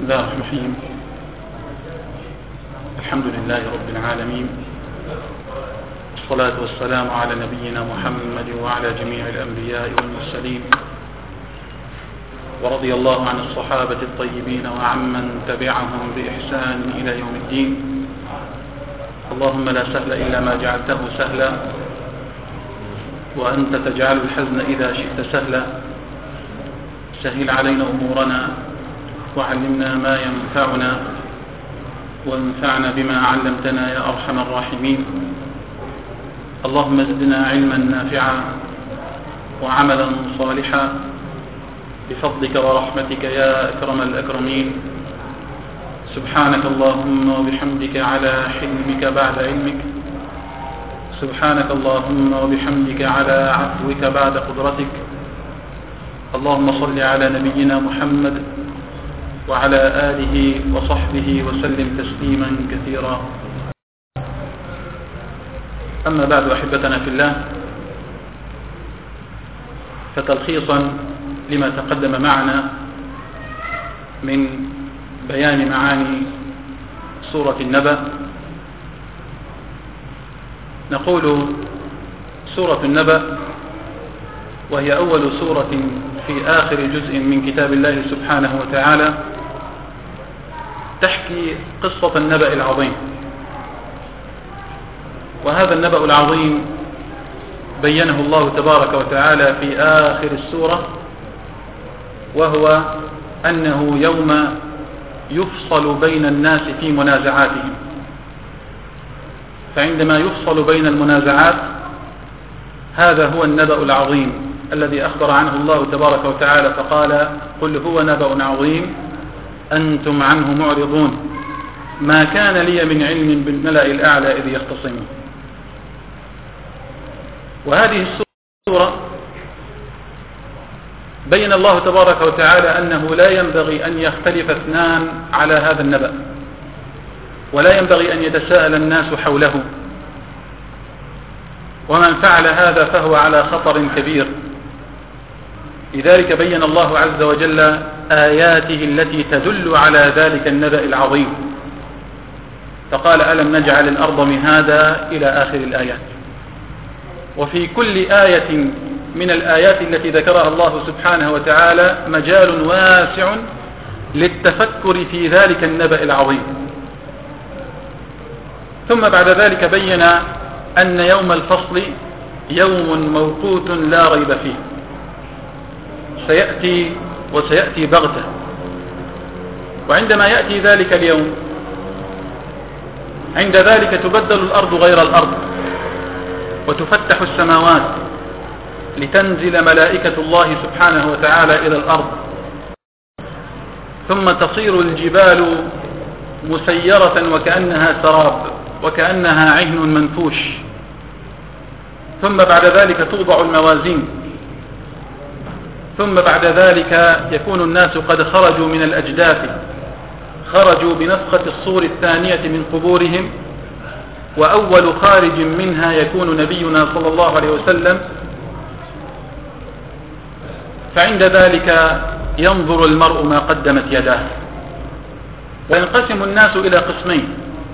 الله الرحمن الرحيم. الحمد لله رب العالمين، والصلاة والسلام على نبينا محمد وعلى جميع الأنبياء والمرسلين، ورضي الله عن الصحابة الطيبين وعمن تبعهم بإحسان إلى يوم الدين. اللهم لا سهل إلا ما جعلته سهلا، وأنت تجعل الحزن إذا شئت سهلا. سهل علينا أمورنا، وعلمنا ما ينفعنا، وانفعنا بما علمتنا يا أرحم الراحمين. اللهم زدنا علما نافعا وعملا صالحا بفضلك ورحمتك يا أكرم الأكرمين. سبحانك اللهم وبحمدك على حلمك بعد علمك، سبحانك اللهم وبحمدك على عفوك بعد قدرتك. اللهم صل على نبينا محمد وعلى آله وصحبه وسلم تسليما كثيرا. أما بعد، أحبتنا في الله، فتلخيصا لما تقدم معنا من بيان معاني سورة النبأ، نقول سورة النبأ وهي أول سورة في آخر جزء من كتاب الله سبحانه وتعالى تحكي قصة النبأ العظيم. وهذا النبأ العظيم بينه الله تبارك وتعالى في آخر السورة، وهو أنه يوم يفصل بين الناس في منازعاتهم. فعندما يفصل بين المنازعات، هذا هو النبأ العظيم الذي أخبر عنه الله تبارك وتعالى، فقال: قل هو نبأ عظيم أنتم عنه معرضون، ما كان لي من علم بالملأ الأعلى إذ يختصمون. وهذه السورة بين الله تبارك وتعالى أنه لا ينبغي أن يختلف اثنان على هذا النبأ، ولا ينبغي أن يتساءل الناس حوله، ومن فعل هذا فهو على خطر كبير. لذلك بين الله عز وجل آياته التي تدل على ذلك النبأ العظيم، فقال: ألم نجعل الأرض مهادا إلى آخر الآيات. وفي كل آية من الآيات التي ذكرها الله سبحانه وتعالى مجال واسع للتفكر في ذلك النبأ العظيم. ثم بعد ذلك بين أن يوم الفصل يوم موقوت لا ريب فيه، سيأتي بغتة. وعندما يأتي ذلك اليوم، عند ذلك تبدل الأرض غير الأرض، وتفتح السماوات لتنزل ملائكة الله سبحانه وتعالى إلى الأرض، ثم تصير الجبال مسيرة وكأنها سراب، وكأنها عهن منفوش. ثم بعد ذلك توضع الموازين، ثم بعد ذلك يكون الناس قد خرجوا من الأجداث، خرجوا بنفخة الصور الثانية من قبورهم، وأول خارج منها يكون نبينا صلى الله عليه وسلم. فعند ذلك ينظر المرء ما قدمت يداه. وينقسم الناس إلى قسمين: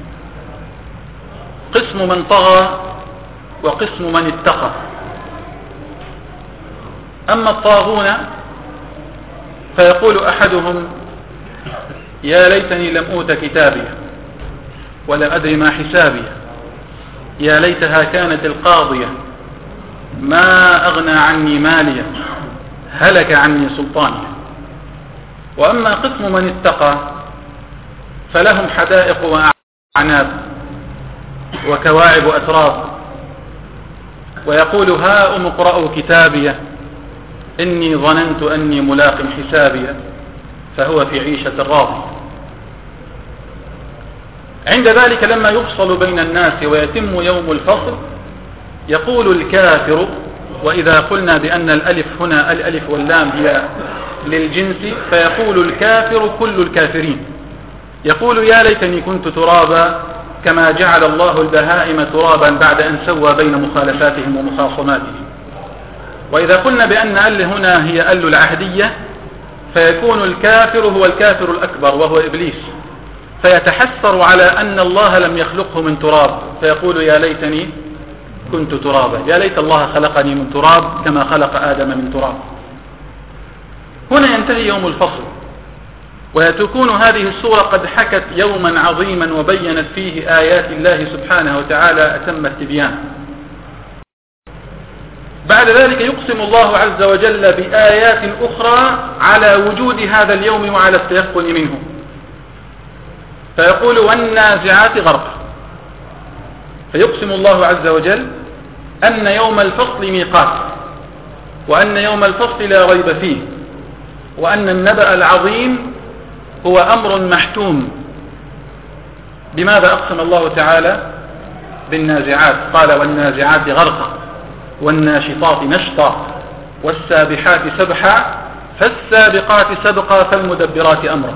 قسم من طغى، وقسم من اتقى. أما الطاغون فيقول أحدهم: يا ليتني لم أوت كتابي ولم أدري ما حسابي، يا ليتها كانت القاضية، ما أغنى عني ماليا، هلك عني سلطاني. وأما قسم من اتقى فلهم حدائق وأعناب وكواعب أتراب، ويقول: هاؤم اقرءوا كتابي إني ظننت أني ملاق حسابي، فهو في عيشة راضية. عند ذلك لما يفصل بين الناس ويتم يوم الفصل، يقول الكافر، وإذا قلنا بأن الألف هنا الألف واللام هي للجنس، فيقول الكافر كل الكافرين، يقول: يا ليتني كنت ترابا كما جعل الله البهائم ترابا بعد أن سوى بين مخالفاتهم ومخاصماتهم. وإذا قلنا بأن ال هنا هي ال العهدية، فيكون الكافر هو الكافر الأكبر وهو إبليس، فيتحسر على أن الله لم يخلقه من تراب، فيقول يا ليتني كنت ترابا، يا ليت الله خلقني من تراب كما خلق آدم من تراب. هنا ينتهي يوم الفصل، وتكون هذه السورة قد حكت يوما عظيما وبينت فيه آيات الله سبحانه وتعالى أتم التبيان. بعد ذلك يقسم الله عز وجل بآيات أخرى على وجود هذا اليوم وعلى التيقن منه، فيقول والنازعات غرقا، فيقسم الله عز وجل أن يوم الفصل ميقات، وأن يوم الفصل لا ريب فيه، وأن النبأ العظيم هو أمر محتوم. بماذا أقسم الله تعالى؟ بالنازعات، قال والنازعات غرقا والناشطات نشطا والسابحات سبحا فالسابقات سبقا فالمدبرات أمرا.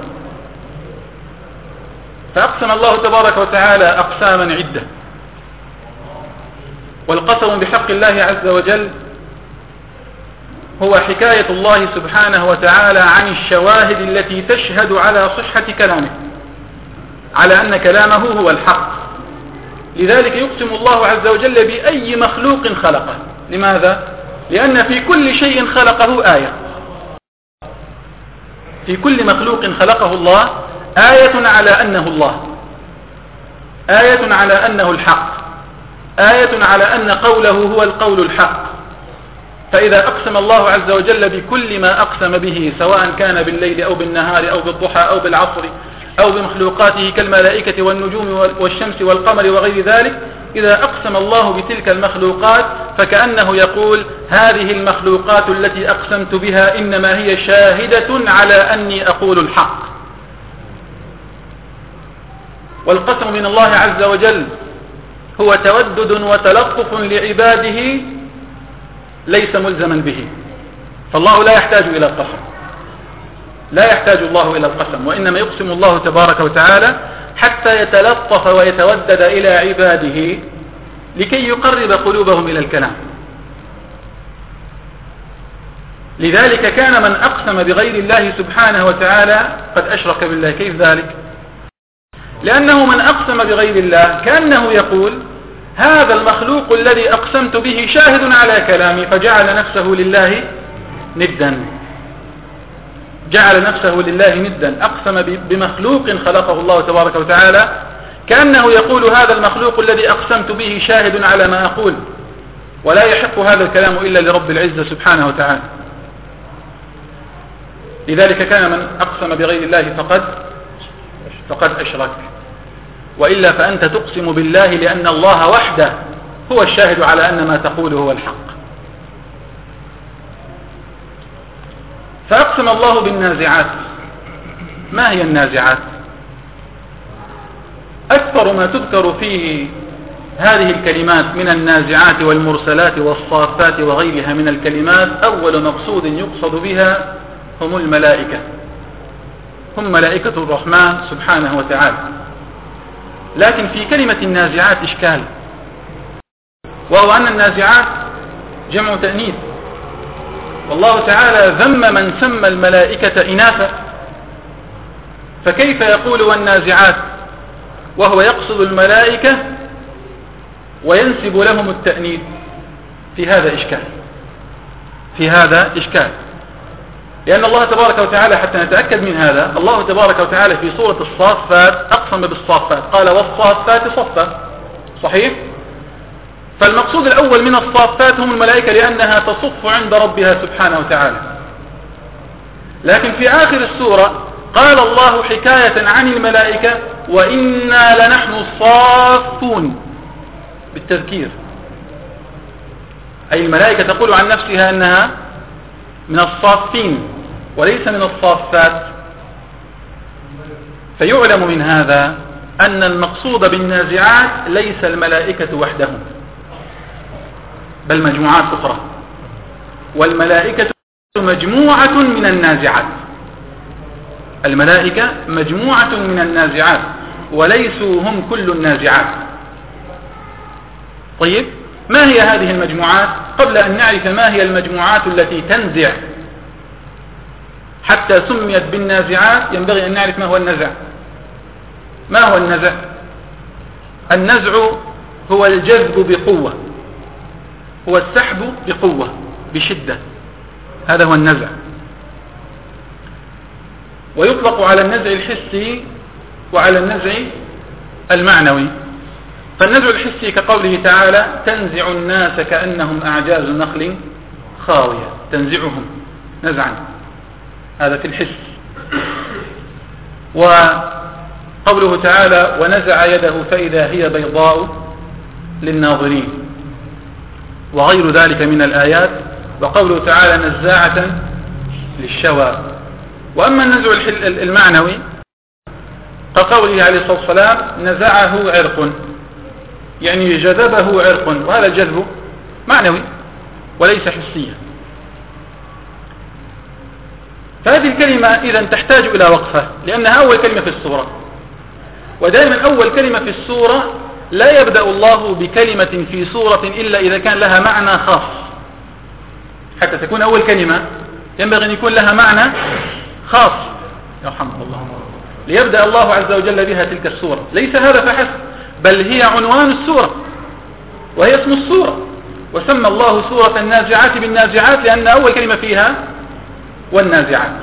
فأقسم الله تبارك وتعالى أقساما عدة، والقسم بحق الله عز وجل هو حكاية الله سبحانه وتعالى عن الشواهد التي تشهد على صحة كلامه، على أن كلامه هو الحق. لذلك يقسم الله عز وجل بأي مخلوق خلقه. لماذا؟ لأن في كل شيء خلقه آية، في كل مخلوق خلقه الله آية على أنه الله، آية على أنه الحق، آية على أن قوله هو القول الحق. فإذا أقسم الله عز وجل بكل ما أقسم به، سواء كان بالليل أو بالنهار أو بالضحى أو بالعصر أو بمخلوقاته كالملائكة والنجوم والشمس والقمر وغير ذلك، إذا أقسم الله بتلك المخلوقات فكأنه يقول هذه المخلوقات التي أقسمت بها إنما هي شاهدة على أني أقول الحق. والقسم من الله عز وجل هو تودد وتلطف لعباده ليس ملزما به، فالله لا يحتاج إلى القسم، لا يحتاج الله إلى القسم، وإنما يقسم الله تبارك وتعالى حتى يتلطف ويتودد إلى عباده لكي يقرب قلوبهم إلى الكلام. لذلك كان من أقسم بغير الله سبحانه وتعالى قد أشرك بالله. كيف ذلك؟ لأنه من أقسم بغير الله كأنه يقول هذا المخلوق الذي أقسمت به شاهد على كلامي، فجعل نفسه لله ندا، جعل نفسه لله ندا، أقسم بمخلوق خلقه الله تبارك وتعالى، كأنه يقول هذا المخلوق الذي أقسمت به شاهد على ما أقول، ولا يحق هذا الكلام إلا لرب العزة سبحانه وتعالى. لذلك كان من أقسم بغير الله فقد أشرك، وإلا فأنت تقسم بالله لأن الله وحده هو الشاهد على أن ما تقوله هو الحق. فأقسم الله بالنازعات. ما هي النازعات؟ أكثر ما تذكر فيه هذه الكلمات من النازعات والمرسلات والصافات وغيرها من الكلمات، أول مقصود يقصد بها هم الملائكة، هم ملائكة الرحمن سبحانه وتعالى. لكن في كلمة النازعات إشكال، وهو أن النازعات جمع تأنيث، والله تعالى ذم من سمى الملائكة إناثا، فكيف يقول والنازعات وهو يقصد الملائكة وينسب لهم التأنيث؟ في هذا إشكال، في هذا إشكال، لأن الله تبارك وتعالى حتى نتأكد من هذا، الله تبارك وتعالى في سورة الصافات أقسم بالصافات، قال والصافات صفا، صحيح؟ فالمقصود الأول من الصافات هم الملائكة لأنها تصف عند ربها سبحانه وتعالى. لكن في آخر السورة قال الله حكاية عن الملائكة وإنا لنحن الصافون بالتذكير، أي الملائكة تقول عن نفسها أنها من الصافين وليس من الصافات. فيعلم من هذا أن المقصود بالنازعات ليس الملائكة وحدهم، بل مجموعات أخرى، والملائكة مجموعة من النازعات، الملائكة مجموعة من النازعات وليسوا هم كل النازعات. طيب، ما هي هذه المجموعات؟ قبل أن نعرف ما هي المجموعات التي تنزع حتى سميت بالنازعات ينبغي أن نعرف ما هو النزع. ما هو النزع؟ النزع هو الجذب بقوة، هو السحب بقوة بشدة، هذا هو النزع. ويطلق على النزع الحسي وعلى النزع المعنوي. فالنزع الحسي كقوله تعالى تنزع الناس كأنهم أعجاز نخل خاوية، تنزعهم نزعا، هذا في الحس. وقوله تعالى ونزع يده فإذا هي بيضاء للناظرين، وغير ذلك من الآيات. وقوله تعالى نزاعة للشوى. وأما النزع المعنوي كقوله عليه الصلاة والسلام نزعه عرق، يعني جذبه عرق، وهذا الجذب معنوي وليس حسيا. فهذه الكلمة إذن تحتاج إلى وقفة، لأنها أول كلمة في السورة، ودائما أول كلمة في السورة لا يبدأ الله بكلمة في سورة إلا إذا كان لها معنى خاص. حتى تكون أول كلمة ينبغي أن يكون لها معنى خاص، يرحمه الله، ليبدأ الله عز وجل بها تلك السورة. ليس هذا فحسب، بل هي عنوان السورة وهي اسم السورة. وسمى الله سورة النازعات بالنازعات لأن أول كلمة فيها والنازعات.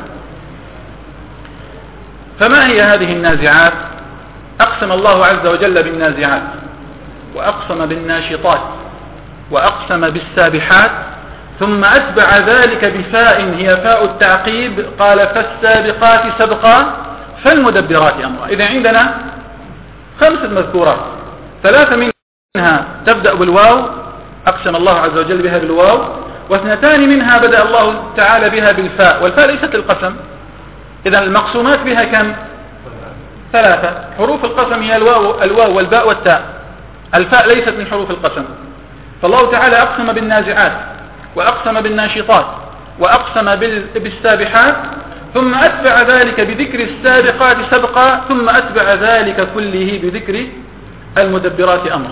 فما هي هذه النازعات؟ أقسم الله عز وجل بالنازعات، وأقسم بالناشطات، وأقسم بالسابحات، ثم أتبع ذلك بفاء هي فاء التعقيب، قال فالسابقات سبقا فالمدبرات أمرا. إذا عندنا 5 مذكورات، 3 منها تبدأ بالواو، أقسم الله عز وجل بها بالواو، و2 منها بدأ الله تعالى بها بالفاء، والفاء ليست القسم. إذا المقسومات بها كم؟ 3. حروف القسم هي الواو والباء والتاء، الفاء ليست من حروف القسم. فالله تعالى أقسم بالنازعات، وأقسم بالناشطات، وأقسم بالسابحات، ثم أتبع ذلك بذكر السابقات سبقا، ثم أتبع ذلك كله بذكر المدبرات أمرا.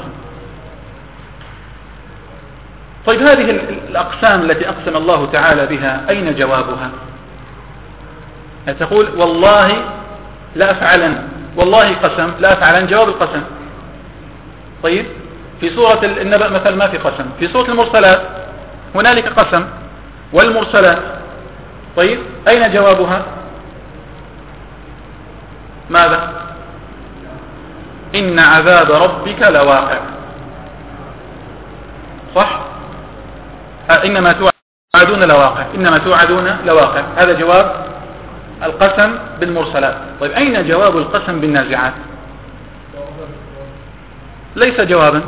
طيب هذه الأقسام التي أقسم الله تعالى بها أين جوابها؟ تقول والله لا أفعلن، والله قسم لا أفعلن، جواب القسم. طيب في سورة النبأ مثل ما في قسم، في سورة المرسلات هنالك قسم والمرسلات. طيب أين جوابها؟ ماذا؟ إن عذاب ربك لواقع، صح؟ إنما توعدون لواقع، إنما توعدون لواقع، هذا جواب القسم بالمرسلات. طيب أين جواب القسم بالنازعات؟ ليس جوابا،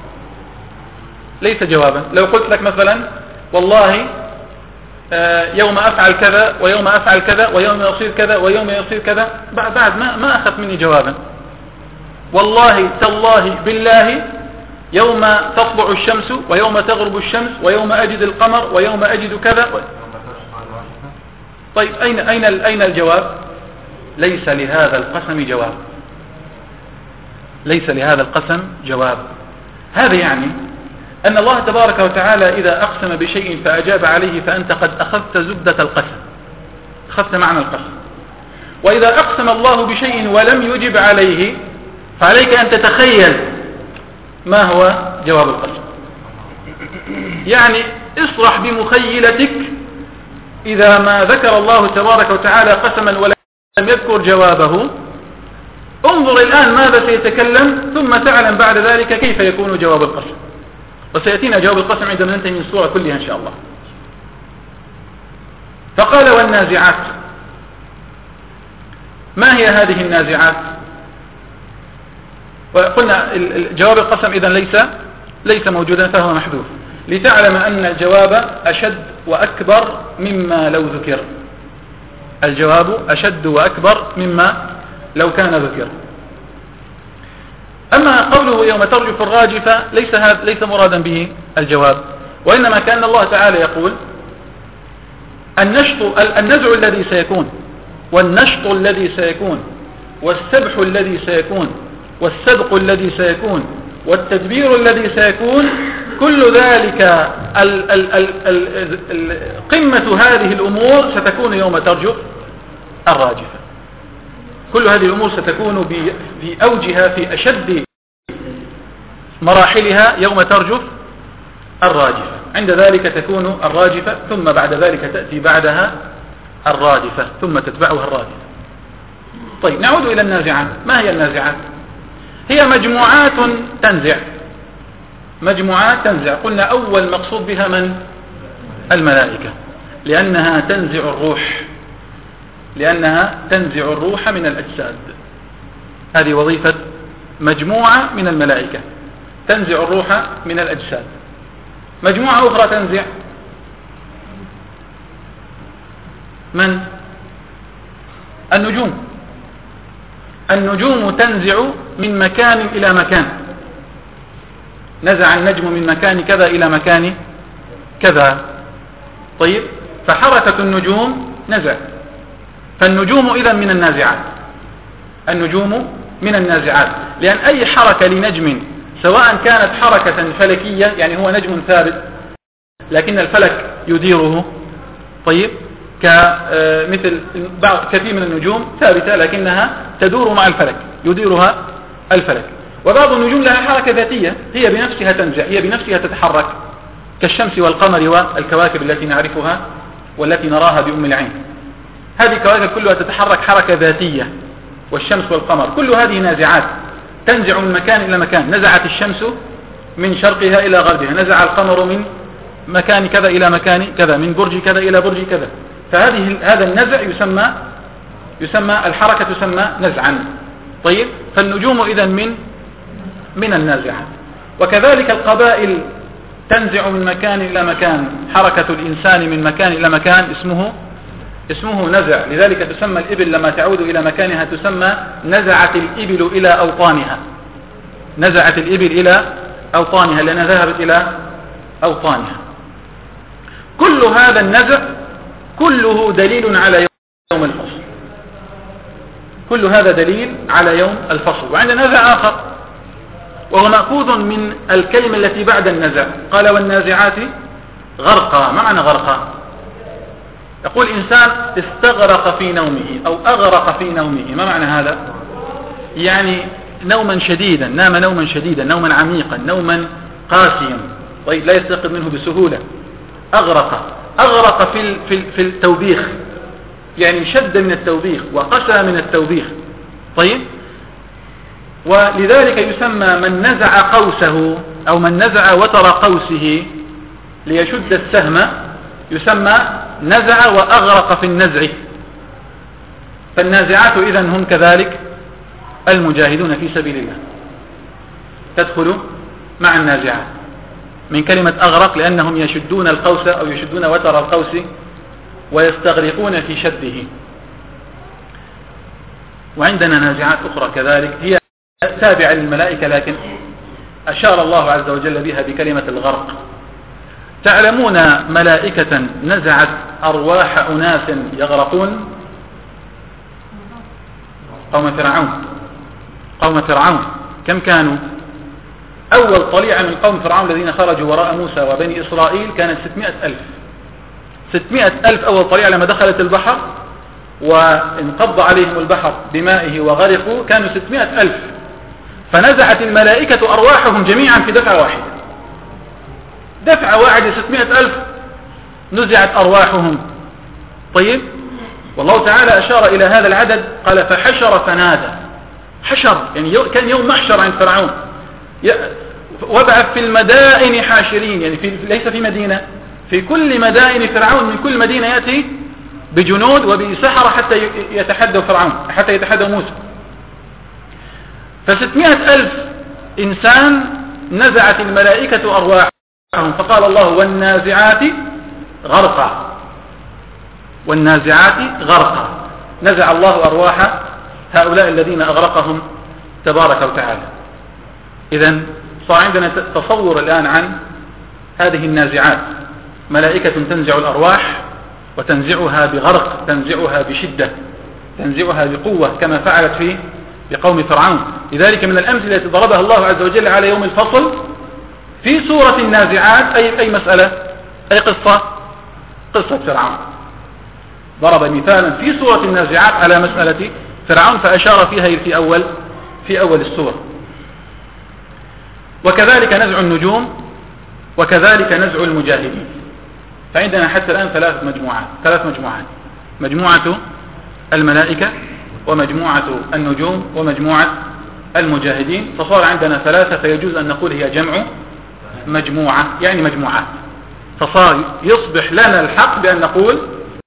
ليس جوابا. لو قلت لك مثلا والله يوم أفعل كذا ويوم أفعل كذا ويوم يصير كذا ويوم يصير كذا، بعد ما أخذت مني جوابا. والله تالله بالله يوم تطلع الشمس ويوم تغرب الشمس ويوم أجد القمر ويوم أجد كذا. طيب أين الجواب؟ ليس لهذا القسم جواب، ليس لهذا القسم جواب. هذا يعني أن الله تبارك وتعالى إذا أقسم بشيء فأجاب عليه فأنت قد أخذت زبدة القسم، أخذت معنى القسم. وإذا أقسم الله بشيء ولم يجب عليه فعليك أن تتخيل ما هو جواب القسم. يعني اصرح بمخيلتك إذا ما ذكر الله تبارك وتعالى قسما ولم يذكر جوابه، انظر الآن ماذا سيتكلم ثم تعلم بعد ذلك كيف يكون جواب القسم. وسيأتينا جواب القسم عندما ننتهي من السورة كلها إن شاء الله. فقال والنازعات. ما هي هذه النازعات؟ وقلنا جواب القسم إذن ليس موجودا فهو محذوف، لتعلم أن الجواب أشد وأكبر مما لو ذكر. الجواب أشد وأكبر مما لو كان ذكر. أما قوله يوم ترجف الراجفة ليس مرادا به الجواب، وإنما كأن الله تعالى يقول النزع الذي سيكون، والنشط الذي سيكون، والسبح الذي سيكون، والسبق الذي سيكون، والتدبير الذي سيكون، كل ذلك قمة هذه الأمور ستكون يوم ترجف الراجفة. كل هذه الأمور ستكون في أوجها في أشد مراحلها يوم ترجف الراجفة. عند ذلك تكون الراجفة، ثم بعد ذلك تأتي بعدها الرادفة، ثم تتبعها الرادفة. طيب نعود إلى النازعات. ما هي النازعات؟ هي مجموعات تنزع، مجموعات تنزع. قلنا أول مقصود بها من؟ الملائكة، لأنها تنزع الروح، لأنها تنزع الروح من الأجساد. هذه وظيفة مجموعة من الملائكة، تنزع الروح من الأجساد. مجموعة أخرى تنزع من؟ النجوم. النجوم تنزع من مكان إلى مكان، نزع النجم من مكان كذا إلى مكان كذا. طيب، فحركة النجوم نزع، فالنجوم إذن من النازعات، النجوم من النازعات، لأن أي حركة لنجم سواء كانت حركة فلكية، يعني هو نجم ثابت لكن الفلك يديره، طيب، كمثل كثير من النجوم ثابتة لكنها تدور مع الفلك، يديرها الفلك. وبعض النجوم لها حركة ذاتية، هي بنفسها تنزع، هي بنفسها تتحرك، كالشمس والقمر والكواكب التي نعرفها والتي نراها بأم العين. هذه الكواكب كلها تتحرك حركة ذاتية، والشمس والقمر كل هذه نازعات، تنزع من مكان إلى مكان. نزعت الشمس من شرقها إلى غربها، نزع القمر من مكان كذا إلى مكان كذا، من برج كذا إلى برج كذا. هذا النزع يسمى الحركة، تسمى نزعا. طيب، فالنجوم إذن من النازعات. وكذلك القبائل تنزع من مكان إلى مكان، حركة الإنسان من مكان إلى مكان اسمه نزع. لذلك تسمى الإبل لما تعود إلى مكانها تسمى نزعت الإبل إلى أوطانها، نزعت الإبل إلى أوطانها لأنها ذهبت إلى أوطانها. كل هذا النزع كله دليل على يوم الفصل، كل هذا دليل على يوم الفصل. وعندنا نزع آخر وهو مأخوذ من الكلمة التي بعد النزع، قال والنازعات غرقا. ما معنى غرقا؟ يقول إنسان استغرق في نومه أو أغرق في نومه. ما معنى هذا؟ يعني نوما شديدا، نام نوما شديدا، نوما عميقا، نوما قاسيا، طيب، لا يستيقظ منه بسهولة. أغرق في التوبيخ، يعني شد من التوبيخ وقسى من التوبيخ. طيب، ولذلك يسمى من نزع قوسه أو من نزع وتر قوسه ليشد السهم، يسمى نزع وأغرق في النزع. فالنازعات إذن هم كذلك المجاهدون في سبيل الله، تدخل مع النازعات من كلمة أغرق، لأنهم يشدون القوس أو يشدون وتر القوس ويستغرقون في شده. وعندنا نازعات أخرى كذلك هي تابعة للملائكة، لكن أشار الله عز وجل بها بكلمة الغرق. تعلمون ملائكة نزعت أرواح أناس يغرقون؟ قوم فرعون كم كانوا؟ أول طليعة من قوم فرعون الذين خرجوا وراء موسى وبني إسرائيل كانت 600,000 أول طليعة لما دخلت البحر وانقض عليهم البحر بمائه وغرقوا، كانوا 600,000. فنزعت الملائكة أرواحهم جميعا في دفعة واحدة، دفعة واحدة 600,000 نزعت أرواحهم. طيب، والله تعالى أشار إلى هذا العدد، قال فحشر فنادى. حشر يعني كان يوم محشر عند فرعون، وبعث في المدائن حاشرين، يعني ليس في مدينة، في كل مدائن فرعون، من كل مدينة يأتي بجنود وبسحرة حتى يتحدوا فرعون، حتى يتحدوا موسى. ف600,000 إنسان نزعت الملائكة أرواحهم. فقال الله والنازعات غرقا، والنازعات غرقا، نزع الله أرواح هؤلاء الذين أغرقهم تبارك وتعالى. إذن صار عندنا تصور الآن عن هذه النازعات، ملائكة تنزع الأرواح وتنزعها بغرق، تنزعها بشدة، تنزعها بقوة، كما فعلت بقوم فرعون. لذلك من الأمثلة التي ضربها الله عز وجل على يوم الفصل في سورة النازعات أي مسألة، أي قصة فرعون. ضرب مثالا في سورة النازعات على مسألة فرعون فأشار فيها في أول السورة. وكذلك نزع النجوم وكذلك نزع المجاهدين. فعندنا حتى الآن ثلاث مجموعات: مجموعة الملائكة ومجموعة النجوم ومجموعة المجاهدين. فصار عندنا ثلاثة، فيجوز أن نقول هي جمع مجموعة، يعني مجموعات. فصار يصبح لنا الحق بأن نقول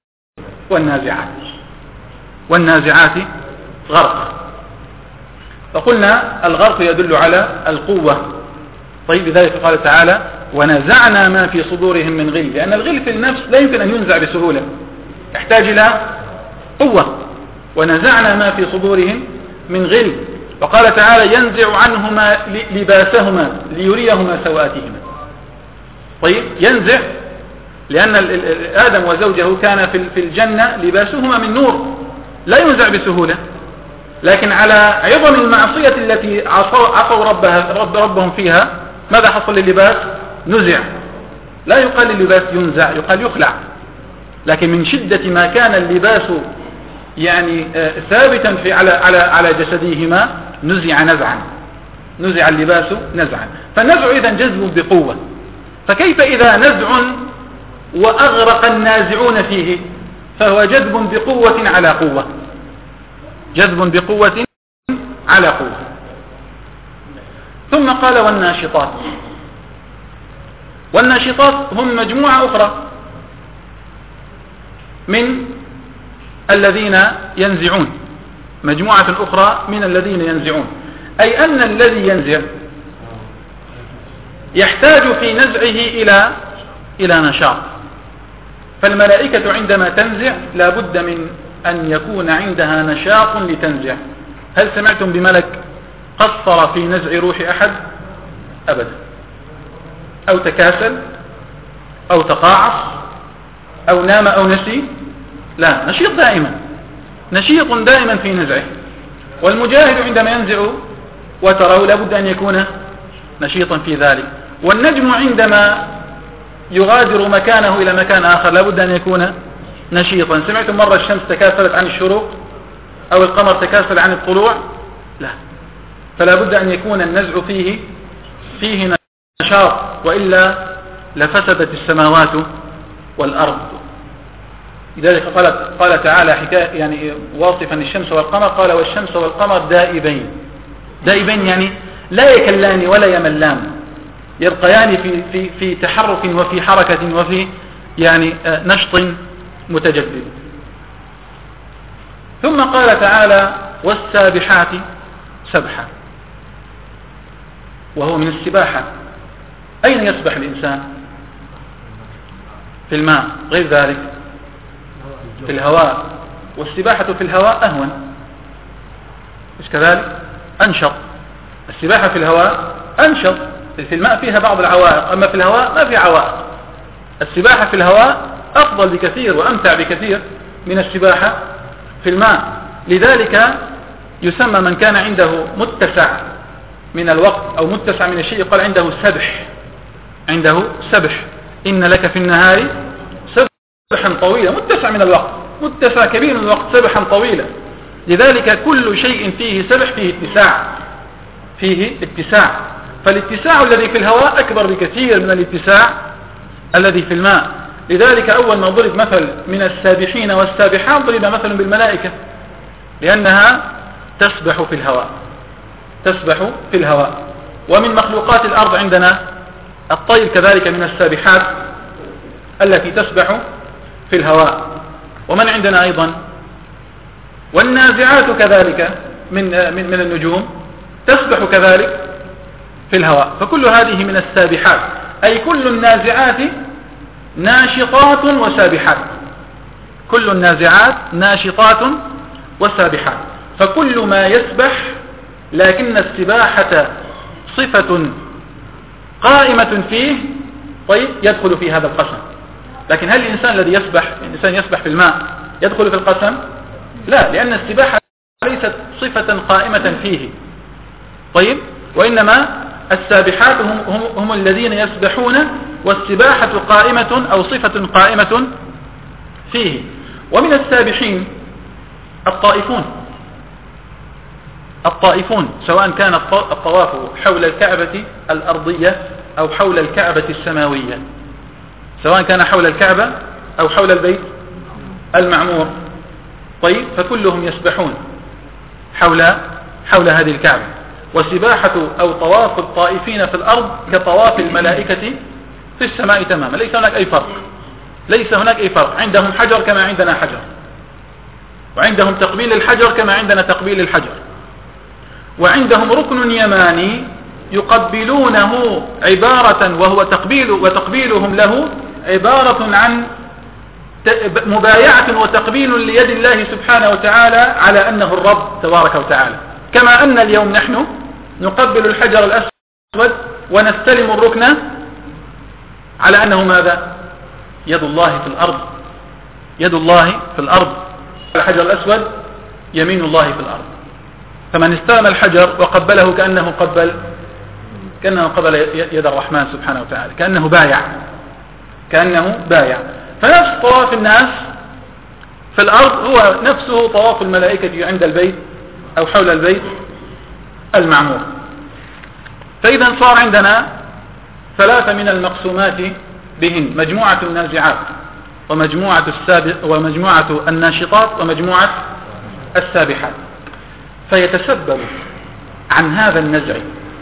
والنازعات غرق. فقلنا الغرق يدل على القوة. طيب لذلك قال تعالى: ونزعنا ما في صدورهم من غل، لأن الغل في النفس لا يمكن أن ينزع بسهولة، يحتاج إلى قوة. ونزعنا ما في صدورهم من غل. وقال تعالى: ينزع عنهما لباسهما ليريهما سوآتهما. طيب ينزع، لأن آدم وزوجه كان في الجنة لباسهما من نور لا ينزع بسهولة، لكن على عظم المعصية التي عصوا ربهم فيها ماذا حصل للباس؟ نزع. لا يقال اللباس ينزع، يقال يخلع. لكن من شدة ما كان اللباس يعني ثابتا على جسديهما نزع اللباس نزعا. فالنزع إذن جذب بقوة. فكيف إذا نزع وأغرق النازعون فيه؟ فهو جذب بقوة على قوة، جذب بقوة على قوة. ثم قال: والناشطات هم مجموعة أخرى من الذين ينزعون، مجموعة أخرى من الذين ينزعون، أي أن الذي ينزع يحتاج في نزعه إلى نشاط. فالملائكة عندما تنزع لا بد من أن يكون عندها نشاط لتنزع. هل سمعتم بملك قصر في نزع روح أحد؟ أبدا. أو تكاسل أو تقاعس أو نام أو نسي، لا، نشيط دائما في نزعه. والمجاهد عندما ينزع وتراه لا بد أن يكون نشيطا في ذلك. والنجم عندما يغادر مكانه إلى مكان آخر لا بد أن يكون نشيطا. سمعتم مرة الشمس تكاسلت عن الشروق أو القمر تكاسل عن الطلوع؟ لا. فلا بد أن يكون النزع فيه نشاط، وإلا لفسدت السماوات والأرض. لذلك قال تعالى حكاية يعني واصفا الشمس والقمر، قال: والشمس والقمر دائبين يعني لا يكلان ولا يملان، يبقيان في تحرك وفي حركة وفي يعني نشط متجدد. ثم قال تعالى: والسابحات سبحا، وهو من السباحة. أين يسبح الإنسان؟ في الماء، غير ذلك في الهواء. والسباحة في الهواء أهون، مش كذلك؟ أنشط. السباحة في الهواء أنشط، في الماء فيها بعض العوائق، أما في الهواء ما في عوائق. السباحة في الهواء أفضل بكثير وأمتع بكثير من السباحة في الماء. لذلك يسمى من كان عنده متسع من الوقت أو متسع من الشيء يقال عنده سبح. إن لك في النهار سبحا طويلا، متسع من الوقت، متسع كبير من الوقت، سبحا طويلا. لذلك كل شيء فيه سبح فيه اتساع. فالاتساع الذي في الهواء أكبر بكثير من الاتساع الذي في الماء. لذلك أول ما ضرب مثل من السابحين والسابحات ضرب مثل بالملائكة، لأنها تسبح في الهواء. ومن مخلوقات الأرض عندنا الطير كذلك من السابحات التي تسبح في الهواء. ومن عندنا أيضا والنازعات كذلك من النجوم تسبح كذلك في الهواء. فكل هذه من السابحات، أي كل النازعات ناشطات وسابحات، كل النازعات ناشطات وسابحات. فكل ما يسبح، لكن السباحة صفة قائمة فيه، طيب يدخل في هذا القسم. لكن هل الإنسان الذي يسبح في الماء يدخل في القسم؟ لا، لأن السباحة ليست صفة قائمة فيه، طيب، وإنما السابحات هم الذين يسبحون، والسباحة قائمة أو صفة قائمة فيه. ومن السابحين الطائفون سواء كان الطواف حول الكعبة الأرضية أو حول الكعبة السماوية، سواء كان حول الكعبة أو حول البيت المعمور. طيب، فكلهم يسبحون حول هذه الكعبة. وسباحة أو طواف الطائفين في الأرض كطواف الملائكة في السماء تماما، ليس هناك أي فرق. عندهم حجر كما عندنا حجر، وعندهم تقبيل الحجر كما عندنا تقبيل الحجر، وعندهم ركن يماني يقبلونه عبارة وهو وتقبيلهم له عبارة عن مبايعة وتقبيل ليد الله سبحانه وتعالى على أنه الرب تبارك وتعالى، كما أن اليوم نحن نقبل الحجر الأسود ونستلم الركن على أنه ماذا؟ يد الله في الأرض. الحجر الأسود يمين الله في الأرض، فمن استلم الحجر وقبله كأنه قبل يد الرحمن سبحانه وتعالى، كأنه بايع. فنفس طواف الناس في الأرض هو نفسه طواف الملائكة عند البيت أو حول البيت المعمور. فإذا صار عندنا ثلاثة من المقسومات بهن: مجموعة النازعات، ومجموعة الناشطات، ومجموعة السابحات. فيتسبب عن هذا النزع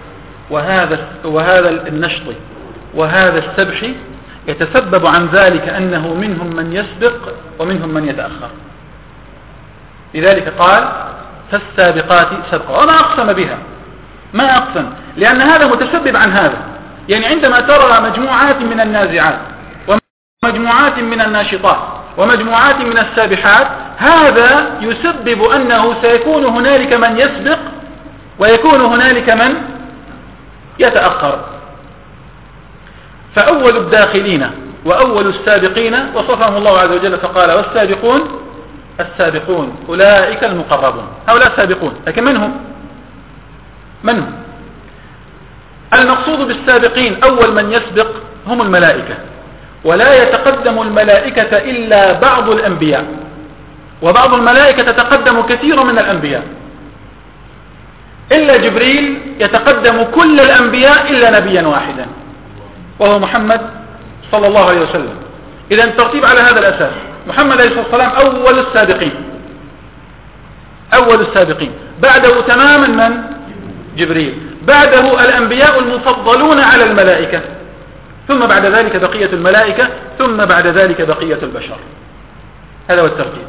وهذا النشط وهذا السبح، يتسبب عن ذلك أنه منهم من يسبق ومنهم من يتأخر. لذلك قال فالسابقات سبقا، وما أقسم بها، ما أقسم، لأن هذا متسبب عن هذا. يعني عندما ترى مجموعات من النازعات ومجموعات من الناشطات ومجموعات من السابحات، هذا يسبب أنه سيكون هنالك من يسبق ويكون هنالك من يتأخر. فأول الداخلين وأول السابقين وصفهم الله عز وجل فقال والسابقون السابقون أولئك المقربون. هؤلاء سابقون، لكن من هم؟ المقصود بالسابقين أول من يسبق هم الملائكة، ولا يتقدم الملائكة إلا بعض الأنبياء، وبعض الملائكة تتقدم كثير من الأنبياء، إلا جبريل يتقدم كل الأنبياء إلا نبيا واحدا وهو محمد صلى الله عليه وسلم. إذا الترتيب على هذا الأساس: محمد عليه الصلاة والسلام أول السابقين، بعده تماما من؟ جبريل، بعده الأنبياء المفضلون على الملائكة، ثم بعد ذلك بقية الملائكة، ثم بعد ذلك بقية البشر. هذا هو الترتيب.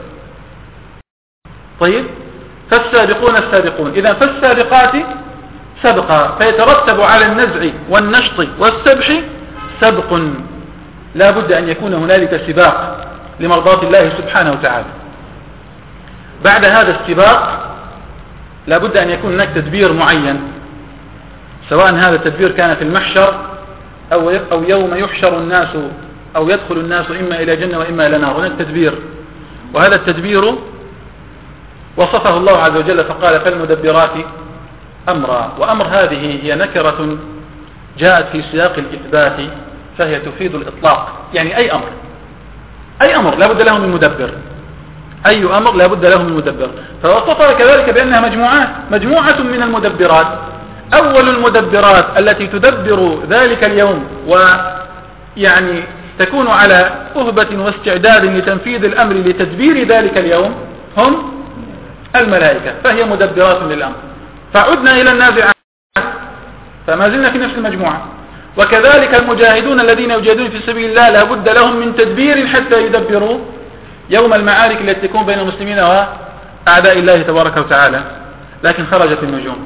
طيب، فالسابقون السابقون. إذا فالسابقات سبقا، فيترتب على النزع والنشط والسبح سبق، لا بد أن يكون هنالك سباق لمرضاة الله سبحانه وتعالى. بعد هذا السباق لا بد أن يكون هناك تدبير معين، سواء هذا التدبير كان في المحشر أو يوم يحشر الناس أو يدخل الناس إما إلى جنة وإما إلى نار. هناك تدبير، وهذا التدبير وصفه الله عز وجل فقال فالمدبرات أمرا. وأمر هذه هي نكرة جاءت في سياق الإثبات، فهي تفيد الإطلاق. يعني أي أمر لا بد له من مدبر، أي أمر لا بد له من مدبر. فوصفها كذلك بأنها مجموعة من المدبرات. أول المدبرات التي تدبر ذلك اليوم ويعني تكون على أهبة واستعداد لتنفيذ الأمر لتدبير ذلك اليوم هم الملائكة، فهي مدبرات للأمر. فعدنا إلى النازعات، فما زلنا في نفس المجموعة. وكذلك المجاهدون الذين يجاهدون في سبيل الله لا بد لهم من تدبير حتى يدبروا يوم المعارك التي تكون بين المسلمين وأعداء الله تبارك وتعالى. لكن خرجت النجوم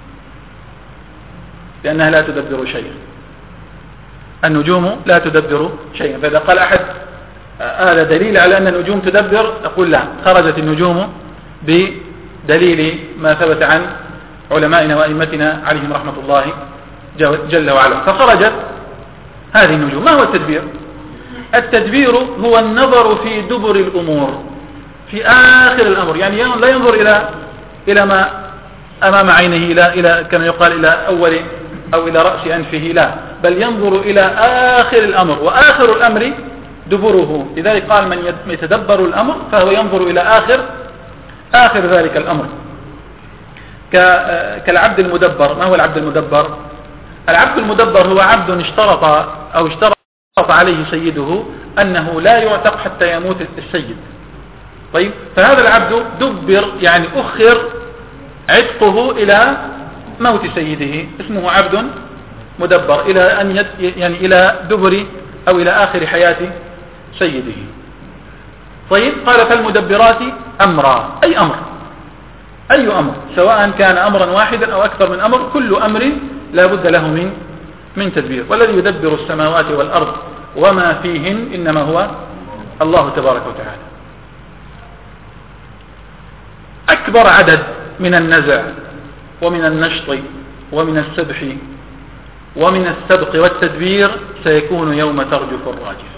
لأنها لا تدبر شيئا، النجوم لا تدبر شيئا. فإذا قال أحد هذا دليل على أن النجوم تدبر، أقول لا، خرجت النجوم بدليل ما ثبت عن علمائنا وأئمتنا عليهم رحمة الله جل وعلا. فخرجت هذه النجوم. ما هو التدبير؟ التدبير هو النظر في دبر الأمور، في آخر الأمر. يعني لا ينظر إلى ما أمام عينه، إلى كما يقال إلى أول أو إلى رأس أنفه، لا، بل ينظر إلى آخر الأمر. وآخر الأمر دبره. لذلك قال من يتدبر الأمر فهو ينظر إلى آخر ذلك الأمر. كالعبد المدبر. ما هو العبد المدبر؟ العبد المدبر هو عبد اشترط عليه سيده أنه لا يعتق حتى يموت السيد. طيب، فهذا العبد دبر، يعني أخر عتقه إلى موت سيده، اسمه عبد مدبر، إلى أن يعني إلى دبر أو إلى آخر حياة سيده. طيب، قال فالمدبرات أمرا، أي أمر سواء كان أمرا واحدا أو أكثر من أمر، كل أمر لا بد له من تدبير. والذي يدبر السماوات والأرض وما فيهن إنما هو الله تبارك وتعالى. أكبر عدد من النزع ومن النشط ومن السبح ومن السبق والتدبير سيكون يوم ترجف الراجفة.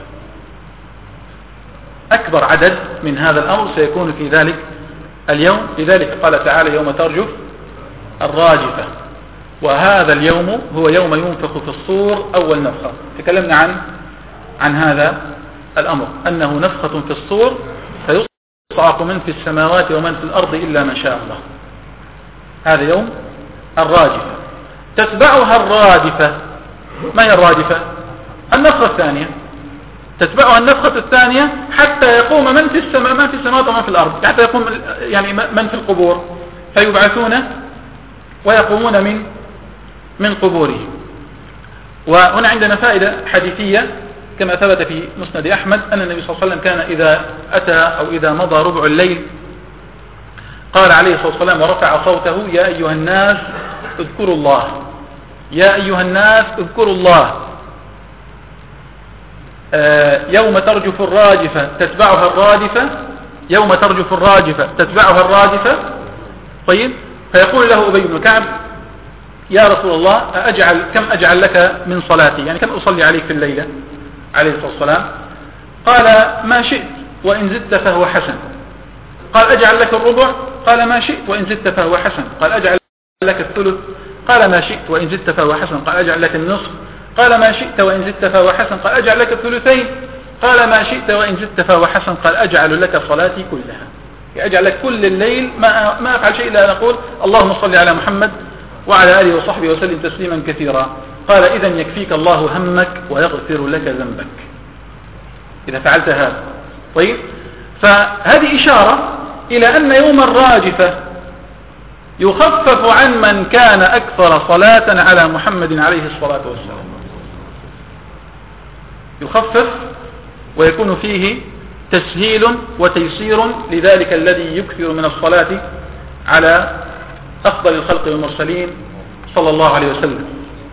أكبر عدد من هذا الأمر سيكون في ذلك اليوم. لذلك قال تعالى يوم ترجف الراجفة. وهذا اليوم هو يوم ينفخ في الصور أول نفخة. تكلمنا عن هذا الأمر، أنه نفخة في الصور فيصعق من في السماوات ومن في الأرض إلا ما شاء الله. هذا يوم الراجفة. تتبعها الرادفة. ما هي الرادفة؟ النفخة الثانية. تتبعها النفخة الثانية حتى يقوم من في السماوات ومن في الأرض، حتى يقوم يعني من في القبور، فيبعثون ويقومون من قبورهم. وهنا عندنا فائدة حديثية كما ثبت في مسند أحمد أن النبي صلى الله عليه وسلم كان إذا أتى أو إذا مضى ربع الليل قال عليه الصلاة والسلام ورفع صوته يا أيها الناس اذكروا الله، يا أيها الناس اذكروا الله، يوم ترجف الراجفة تتبعها الرادفة، يوم ترجف الراجفة تتبعها الرادفة. طيب، فيقول له أبي بن كعب يا رسول الله كم أجعل لك من صلاتي، يعني كم أصلي عليك في الليلة عليه الصلاة والسلام؟ قال ما شئت وإن زدت فهو حسن. قال أجعل لك الربع؟ قال ما شئت وإن زدت فهو حسن. قال أجعل لك الثلث؟ قال ما شئت وإن زدت فهو حسن. قال أجعل لك النصف؟ قال ما شئت وإن زدت فهو حسن. قال أجعل لك الثلثين؟ قال ما شئت وإن زدت فهو حسن. قال أجعل لك صلاتي كلها، أجعل لك كل الليل ما أفعل شيء إلا أن أقول اللهم صل على محمد وعلى آله وصحبه وسلم تسليما كثيرا. قال إذن يكفيك الله همك ويغفر لك ذنبك إذا فعلت هذا. طيب، فهذه إشارة إلى أن يوم الراجفة يخفف عن من كان أكثر صلاة على محمد عليه الصلاة والسلام، يخفف ويكون فيه تسهيل وتيسير لذلك الذي يكثر من الصلاة على أفضل الخلق والمرسلين صلى الله عليه وسلم.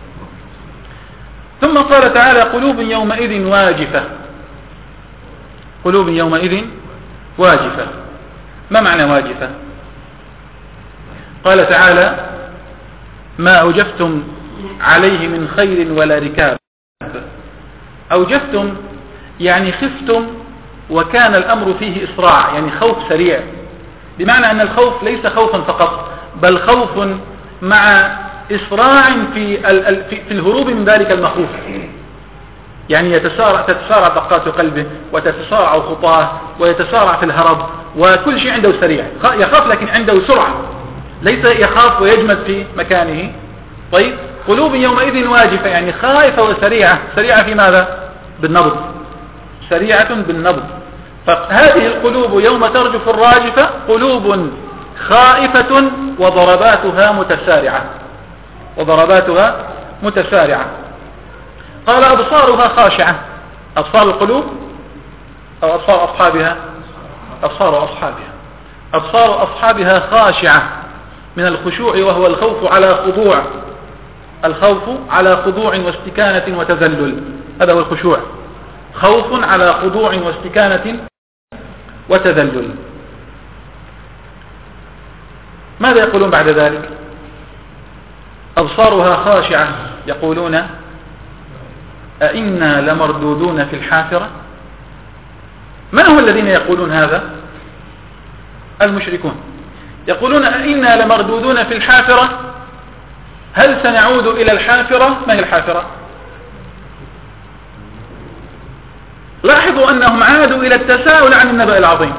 ثم قال تعالى قلوب يومئذ واجفة. قلوب يومئذ واجفة. ما معنى واجفة؟ قال تعالى ما أوجفتم عليه من خير ولا ركاب. أوجفتم يعني خفتم وكان الأمر فيه إسراع، يعني خوف سريع، بمعنى أن الخوف ليس خوفا فقط بل خوف مع إسراع في الهروب من ذلك المخوف، يعني تتسارع دقات قلبه وتتسارع خطاه ويتسارع في الهرب وكل شيء عنده سريع. يخاف لكن عنده سرعة، ليس يخاف ويجمد في مكانه. طيب، قلوب يومئذ واجفة يعني خائفة وسريعة. سريعة في ماذا؟ بالنبض، سريعة بالنبض. فهذه القلوب يوم ترجف الراجفة قلوب خائفة وضرباتها متسارعة. قال أبصارها خاشعة. أبصار القلوب أو أبصار أصحابها؟ أبصار أصحابها خاشعة من الخشوع، وهو الخوف على خضوع واستكانة وتذلل. هذا هو الخشوع، خوف على خضوع واستكانة وتذلل. ماذا يقولون بعد ذلك؟ أبصارها خاشعة يقولون أئنا لمردودون في الحافرة. من هم الذين يقولون هذا؟ المشركون. يقولون أئنا لمردودون في الحافرة. هل سنعود إلى الحافرة؟ ما هي الحافرة؟ لاحظوا أنهم عادوا إلى التساؤل عن النبأ العظيم.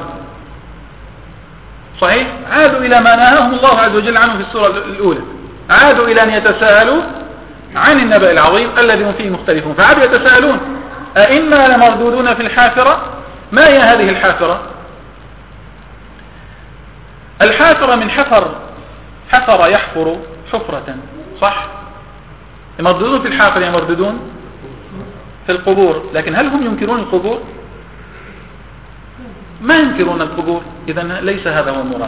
صحيح؟ عادوا إلى ما نهاهم الله عز وجل عنه في السورة الأولى، عادوا إلى أن يتساءلوا عن النبأ العظيم الذي هم فيه مختلفون. فعادوا يتساءلون أئنا لمردودون في الحافرة. ما هي هذه الحافرة؟ الحافرة من حفر يحفر حفرة، صح؟ يمرددون في الحافر، يمرددون في القبور. لكن هل هم ينكرون القبور؟ ما ينكرون القبور. إذن ليس هذا هو المراد.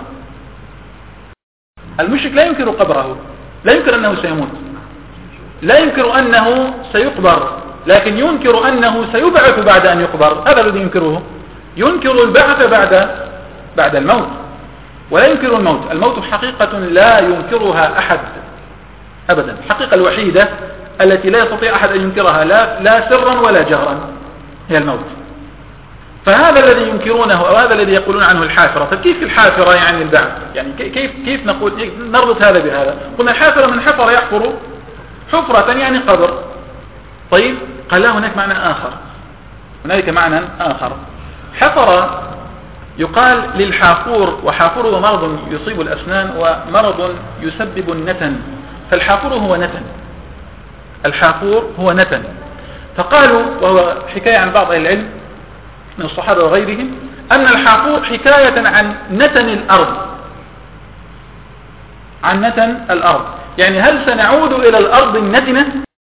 المشرك لا ينكر قبره، لا ينكر أنه سيموت، لا ينكر أنه سيقبر، لكن ينكر أنه سيبعث بعد أن يقبر. هذا الذي ينكره. ينكر البعث بعد الموت، ولا ينكر الموت. الموت حقيقة لا ينكرها أحد أبدا، الحقيقة الوحيدة التي لا يستطيع أحد أن ينكرها لا سرا ولا جهرا هي الموت. فهذا الذي ينكرونه أو هذا الذي يقولون عنه الحافرة. طيب كيف الحافرة يعني البعث؟ يعني كيف نقول نربط هذا بهذا؟ قلنا الحافرة من حفر يحفر حفرة يعني قبر. طيب قال لا، هناك معنى آخر، هناك معنى آخر. حفر يقال للحافور، وحافور هو مرض يصيب الأسنان ومرض يسبب النتن، فالحافور هو نتن، الحافور هو نتن. فقالوا، وهو حكاية عن بعض أهل العلم من الصحابة وغيرهم، أن الحافور حكاية عن نتن الأرض، عن نتن الأرض. يعني هل سنعود إلى الأرض النتنة؟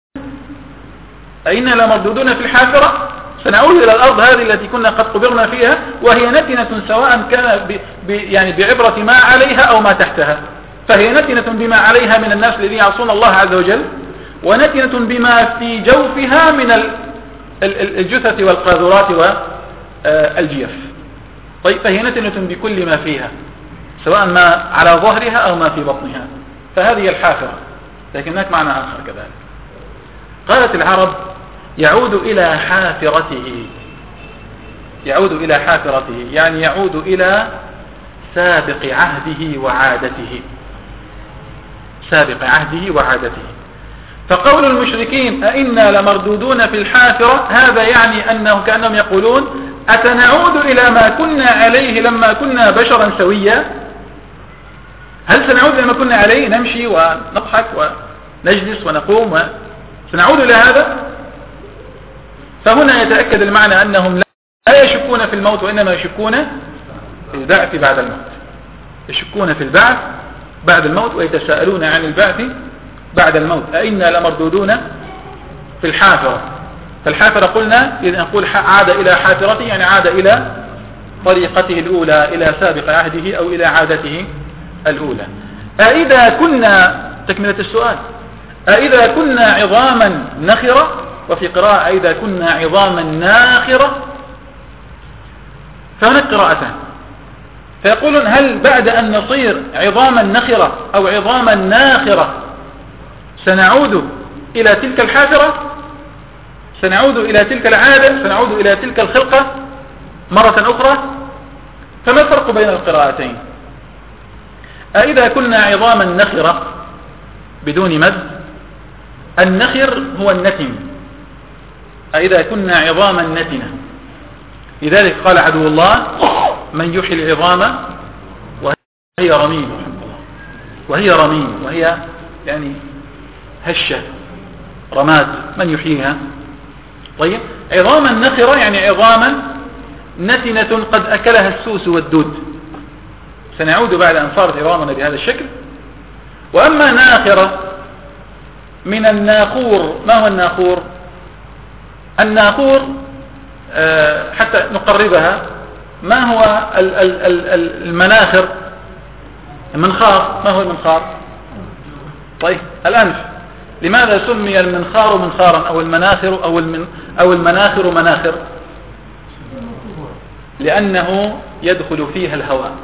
أئنا لمردودون في الحافرة؟ سنعود إلى الأرض هذه التي كنا قد قبرنا فيها وهي نتنة، سواء كان يعني بعبرة ما عليها أو ما تحتها. فهي نتنة بما عليها من الناس الذين يعصون الله عز وجل، ونتنة بما في جوفها من الجثث والقاذورات والجيف. طيب فهي نتنة بكل ما فيها، سواء ما على ظهرها أو ما في بطنها. فهذه الحافرة. لكن هناك معنى آخر كذلك. قالت العرب يعود إلى حافرته، يعود إلى حافرته يعني يعود إلى سابق عهده وعادته، سابق عهده وعادته. فقول المشركين أئنا لمردودون في الحافرة، هذا يعني أنه كأنهم يقولون أتنعود إلى ما كنا عليه لما كنا بشرا سويا؟ هل سنعود إلى ما كنا عليه، نمشي ونضحك ونجلس ونقوم سنعود إلى هذا؟ فهنا يتأكد المعنى أنهم لا يشكون في الموت، وإنما يشكون في البعث بعد الموت، يشكون في البعث بعد الموت ويتساءلون عن البعث بعد الموت. أئنا لمردودون في الحافرة. فالحافرة قلنا إذا نقول عاد إلى حافرته يعني عاد إلى طريقته الأولى، إلى سابق عهده أو إلى عادته الأولى. أئذا كنا، تكملة السؤال، أئذا كنا عظاما نخرة، وفي قراءة أئذا كنا عظاما ناخرة. فهناك قراءتان، فيقولون هل بعد أن نصير عظاما نخرة أو عظاما ناخرة سنعود إلى تلك الحافرة، سنعود إلى تلك العادة، سنعود إلى تلك الخلقة مرة أخرى؟ فما الفرق بين القراءتين؟ أئذا كنا عظاما نخرة بدون مد، النخر هو النتن، أئذا كنا عظاما نتنة. لذلك قال عدو الله من يحيي العظام وهي رميم، وهي رميم، وهي يعني هشة رماد، من يحييها؟ طيب عظاما نخرة يعني عظاما نتنة قد أكلها السوس والدود، سنعود بعد أن صارت عظامنا بهذا الشكل. وأما ناخرة من الناخور. ما هو الناخور؟ الناخور حتى نقربها، ما هو المناخر؟ المنخار. ما هو المنخار؟ طيب الأنف. لماذا سمي المنخار منخارا أو المناخر أو المناخر مناخر؟ لأنه يدخل فيها الهواء،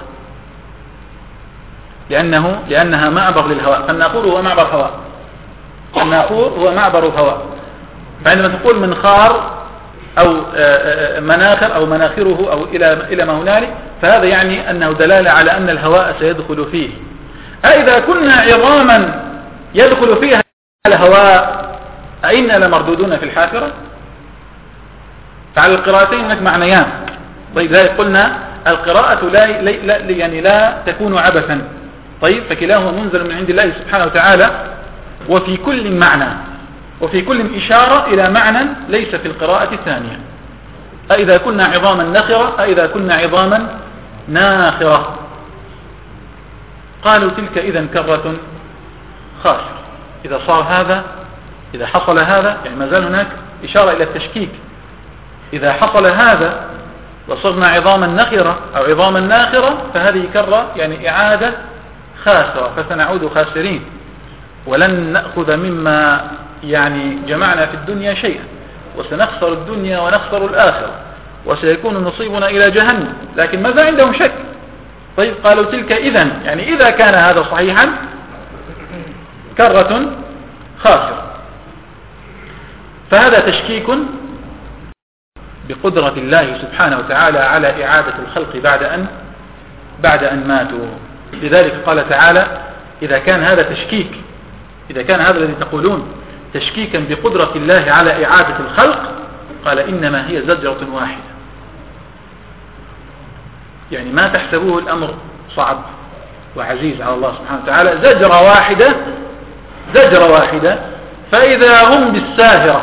لأنها معبر للهواء. فالناخور هو معبر هواء، الناخور هو معبر هواء. فعندما تقول منخار أو مناخر أو مناخره أو إلى ما هنالك، فهذا يعني أنه دلالة على أن الهواء سيدخل فيه. أئذا كنا عظاما يدخل فيها الهواء أئنا لمردودون في الحافرة؟ فعلى القراءتين هناك معنيان. طيب ذلك قلنا القراءة لا تكون عبثا. طيب فكلاهما منزل من عند الله سبحانه وتعالى، وفي كل معنى وفي كل إشارة إلى معنى ليس في القراءة الثانية. أإذا كنا عظاما نخرة أإذا كنا عظاما ناخرة. قالوا تلك إذا كرة خاسرة. إذا صار هذا، إذا حصل هذا، يعني ما زال هناك إشارة إلى التشكيك. إذا حصل هذا وصرنا عظاما نخرة أو عظاما ناخرة فهذه كرة يعني إعادة خاسرة، فسنعود خاسرين ولن نأخذ مما يعني جمعنا في الدنيا شيئا، وسنخسر الدنيا ونخسر الآخرة، وسيكون نصيبنا إلى جهنم. لكن ماذا عندهم شك؟ طيب قالوا تلك إذن، يعني إذا كان هذا صحيحا كرة خاسرة. فهذا تشكيك بقدرة الله سبحانه وتعالى على إعادة الخلق بعد أن ماتوا. لذلك قال تعالى إذا كان هذا تشكيك، إذا كان هذا الذي تقولون تشكيكا بقدرة الله على إعادة الخلق، قال إنما هي زجرة واحدة. يعني ما تحسبوه الأمر صعب وعزيز على الله سبحانه وتعالى، زجرة واحدة فإذا هم بالساهرة.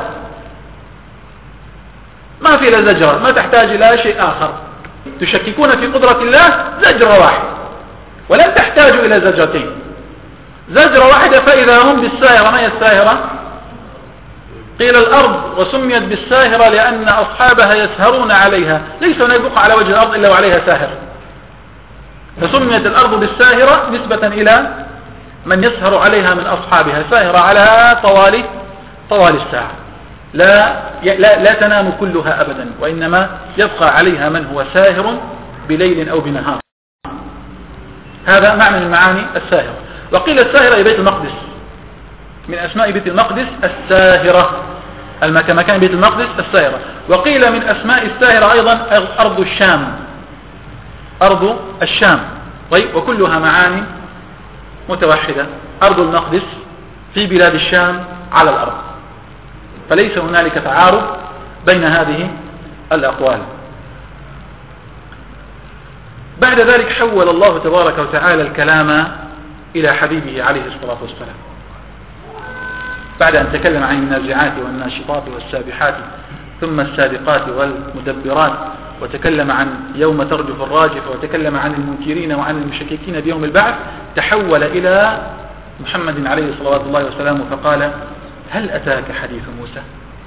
ما في إلا زجرة، ما تحتاج إلى شيء آخر. تشككون في قدرة الله، زجرة واحدة، ولن تحتاجوا إلى زجرتين. زجرة واحدة فإذا هم بالساهرة. ما هي الساهرة؟ قيل الأرض، وسميت بالساهرة لأن أصحابها يسهرون عليها، ليس هناك بقعة على وجه الأرض إلا وعليها ساهر، فسميت الأرض بالساهرة نسبة إلى من يسهر عليها من أصحابها. ساهرة على طوال الساعة، لا تنام كلها أبدا، وإنما يبقى عليها من هو ساهر بليل أو بنهار. هذا معنى من معاني الساهرة. وقيل الساهرة بيت المقدس، من أسماء بيت المقدس الساهرة، مكان بيت المقدس الساهرة. وقيل من أسماء الساهرة أيضا أرض الشام. طيب وكلها معاني متوحدة. أرض المقدس في بلاد الشام على الأرض، فليس هنالك تعارض بين هذه الأقوال. بعد ذلك حول الله تبارك وتعالى الكلام إلى حبيبه عليه الصلاة والسلام، بعد أن تكلم عن النازعات والناشطات والسابحات ثم السابقات والمدبرات، وتكلم عن يوم ترجف الراجفة، وتكلم عن المنكرين وعن المشككين بيوم البعث، تحول إلى محمد عليه الصلاة والسلام فقال هل أتاك حديث موسى؟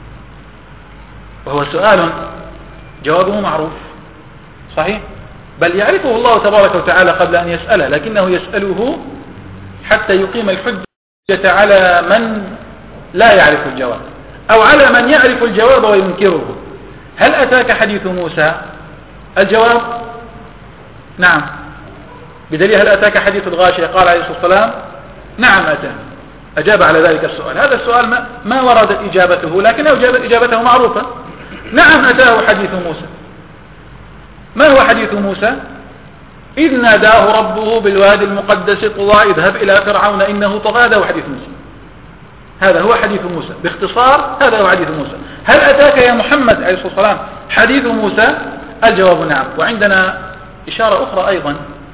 وهو سؤال جوابه معروف صحيح، بل يعرفه الله تبارك وتعالى قبل أن يسأله، لكنه يسأله حتى يقيم الحجة على من لا يعرف الجواب، أو على من يعرف الجواب وينكره. هل أتاك حديث موسى؟ الجواب نعم، بدليل هل أتاك حديث الغاشية؟ قال عليه الصلاة والسلام نعم أتاني، أجاب على ذلك السؤال. هذا السؤال ما وردت إجابته، لكنه إجابته معروفة. نعم أتاه حديث موسى. ما هو حديث موسى؟ إذ ناداه ربه بالوادي المقدس طوى اذهب إلى فرعون إنه طغى. هذا هو حديث موسى، هذا هو حديث موسى باختصار، هذا هو حديث موسى. هل أتاك يا محمد عليه الصلاة والسلام حديث موسى؟ الجواب نعم. وعندنا إشارة أخرى أيضا،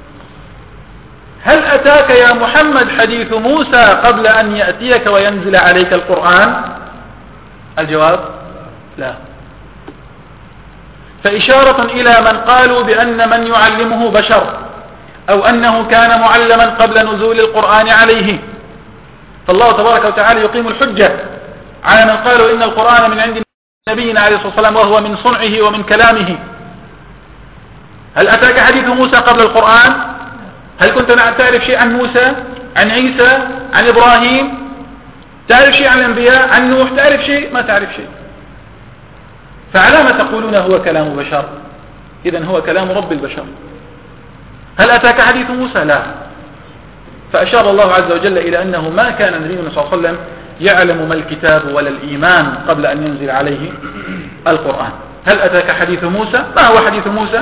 هل أتاك يا محمد حديث موسى قبل أن يأتيك وينزل عليك القرآن؟ الجواب لا. فإشارة إلى من قالوا بأن من يعلمه بشر، أو أنه كان معلما قبل نزول القرآن عليه. فالله تبارك وتعالى يقيم الحجة على من قالوا إن القرآن من عند نبينا عليه الصلاة والسلام وهو من صنعه ومن كلامه. هل أتاك حديث موسى قبل القرآن؟ هل كنت تعرف شيء عن موسى، عن عيسى، عن إبراهيم؟ تعرف شيء عن الأنبياء، عن نوح؟ تعرف شيء؟ ما تعرف شيء. فعلى ما تقولون هو كلام بشر؟ إذن هو كلام رب البشر. هل أتاك حديث موسى؟ لا. فأشار الله عز وجل إلى أنه ما كان النبي صلى الله عليه وسلم يعلم ما الكتاب ولا الإيمان قبل أن ينزل عليه القرآن. هل أتاك حديث موسى؟ ما هو حديث موسى؟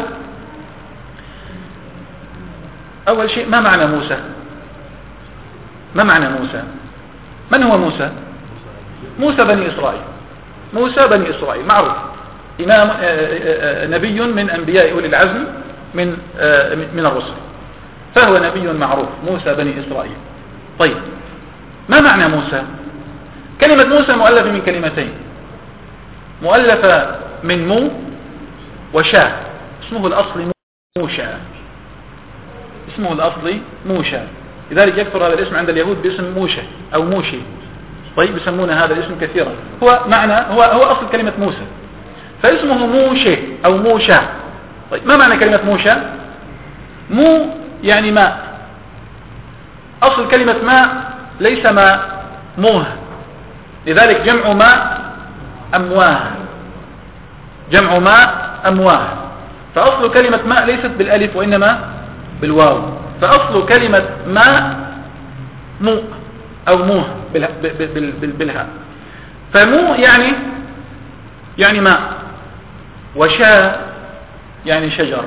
أول شيء ما معنى موسى؟ ما معنى موسى؟ من هو موسى؟ موسى بني إسرائيل، موسى بني إسرائيل معروف. إمام نبي من أنبياء أولي العزم من الرسل، فهو نبي معروف، موسى بني إسرائيل. طيب، ما معنى موسى؟ كلمة موسى مؤلفة من كلمتين، مؤلفة من مو وشا، اسمه الأصلي موشى، اسمه الأصلي موشى، لذلك يكثر هذا الاسم عند اليهود باسم موشى أو موشي. طيب، يسمون هذا الاسم كثيرا، هو أصل كلمة موسى، فاسمه موشي أو موشى. طيب، ما معنى كلمة موشى؟ مو يعني ماء، أصل كلمة ماء ليس ماء، موه، لذلك جمع ماء أمواه، جمع ماء أمواه. فأصل كلمة ماء ليست بالألف وإنما بالواو، فأصل كلمة ماء مو أو موه بالهاء. فمو يعني ماء، وشاء يعني شجر،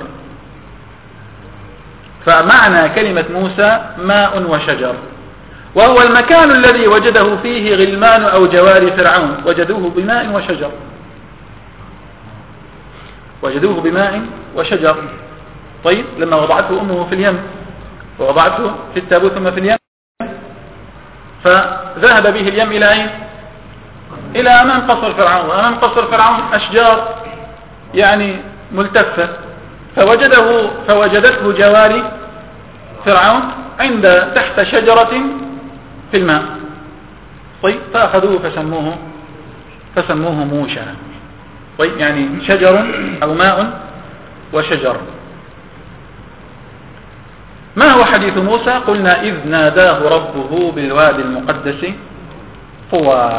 فمعنى كلمة موسى ماء وشجر، وهو المكان الذي وجده فيه غلمان أو جواري فرعون، وجدوه بماء وشجر، وجدوه بماء وشجر. طيب، لما وضعته أمه في اليم، ووضعته في التابوت ثم في اليم، فذهب به اليم إلى أين؟ إلى أمام قصر فرعون، وأمام قصر فرعون أشجار يعني ملتفة، فوجدته جواري فرعون تحت شجرة في الماء. طيب، فأخذوه فسموه موشى. طيب، يعني شجر أو ماء وشجر. ما هو حديث موسى؟ قلنا إذ ناداه ربه بالوادي المقدس طوى.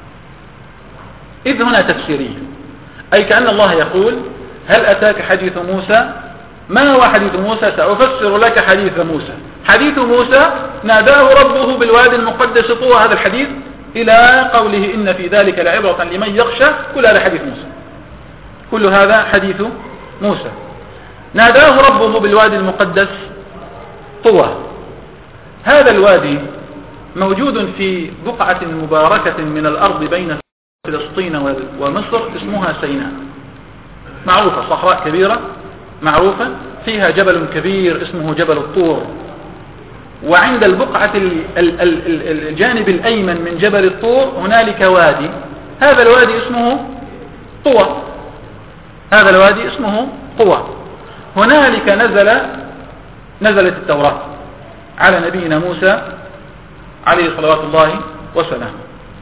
إذ هنا تفسيرية، أي كأن الله يقول هل أتاك حديث موسى؟ ما هو حديث موسى؟ سأفسر لك حديث موسى. حديث موسى ناداه ربه بالوادي المقدس طوى، هذا الحديث إلى قوله إن في ذلك لعبرة لمن يخشى، كل هذا حديث موسى، كل هذا حديث موسى. ناداه ربه بالوادي المقدس طوى. هذا الوادي موجود في بقعة مباركة من الأرض بين فلسطين ومصر، اسمها سيناء، معروفة، صحراء كبيرة معروفة، فيها جبل كبير اسمه جبل الطور. وعند البقعة الجانب الأيمن من جبل الطور هنالك وادي، هذا الوادي اسمه طوى، هذا الوادي اسمه طوى. هنالك نزلت التوراة على نبينا موسى عليه صلوات الله وسلامه.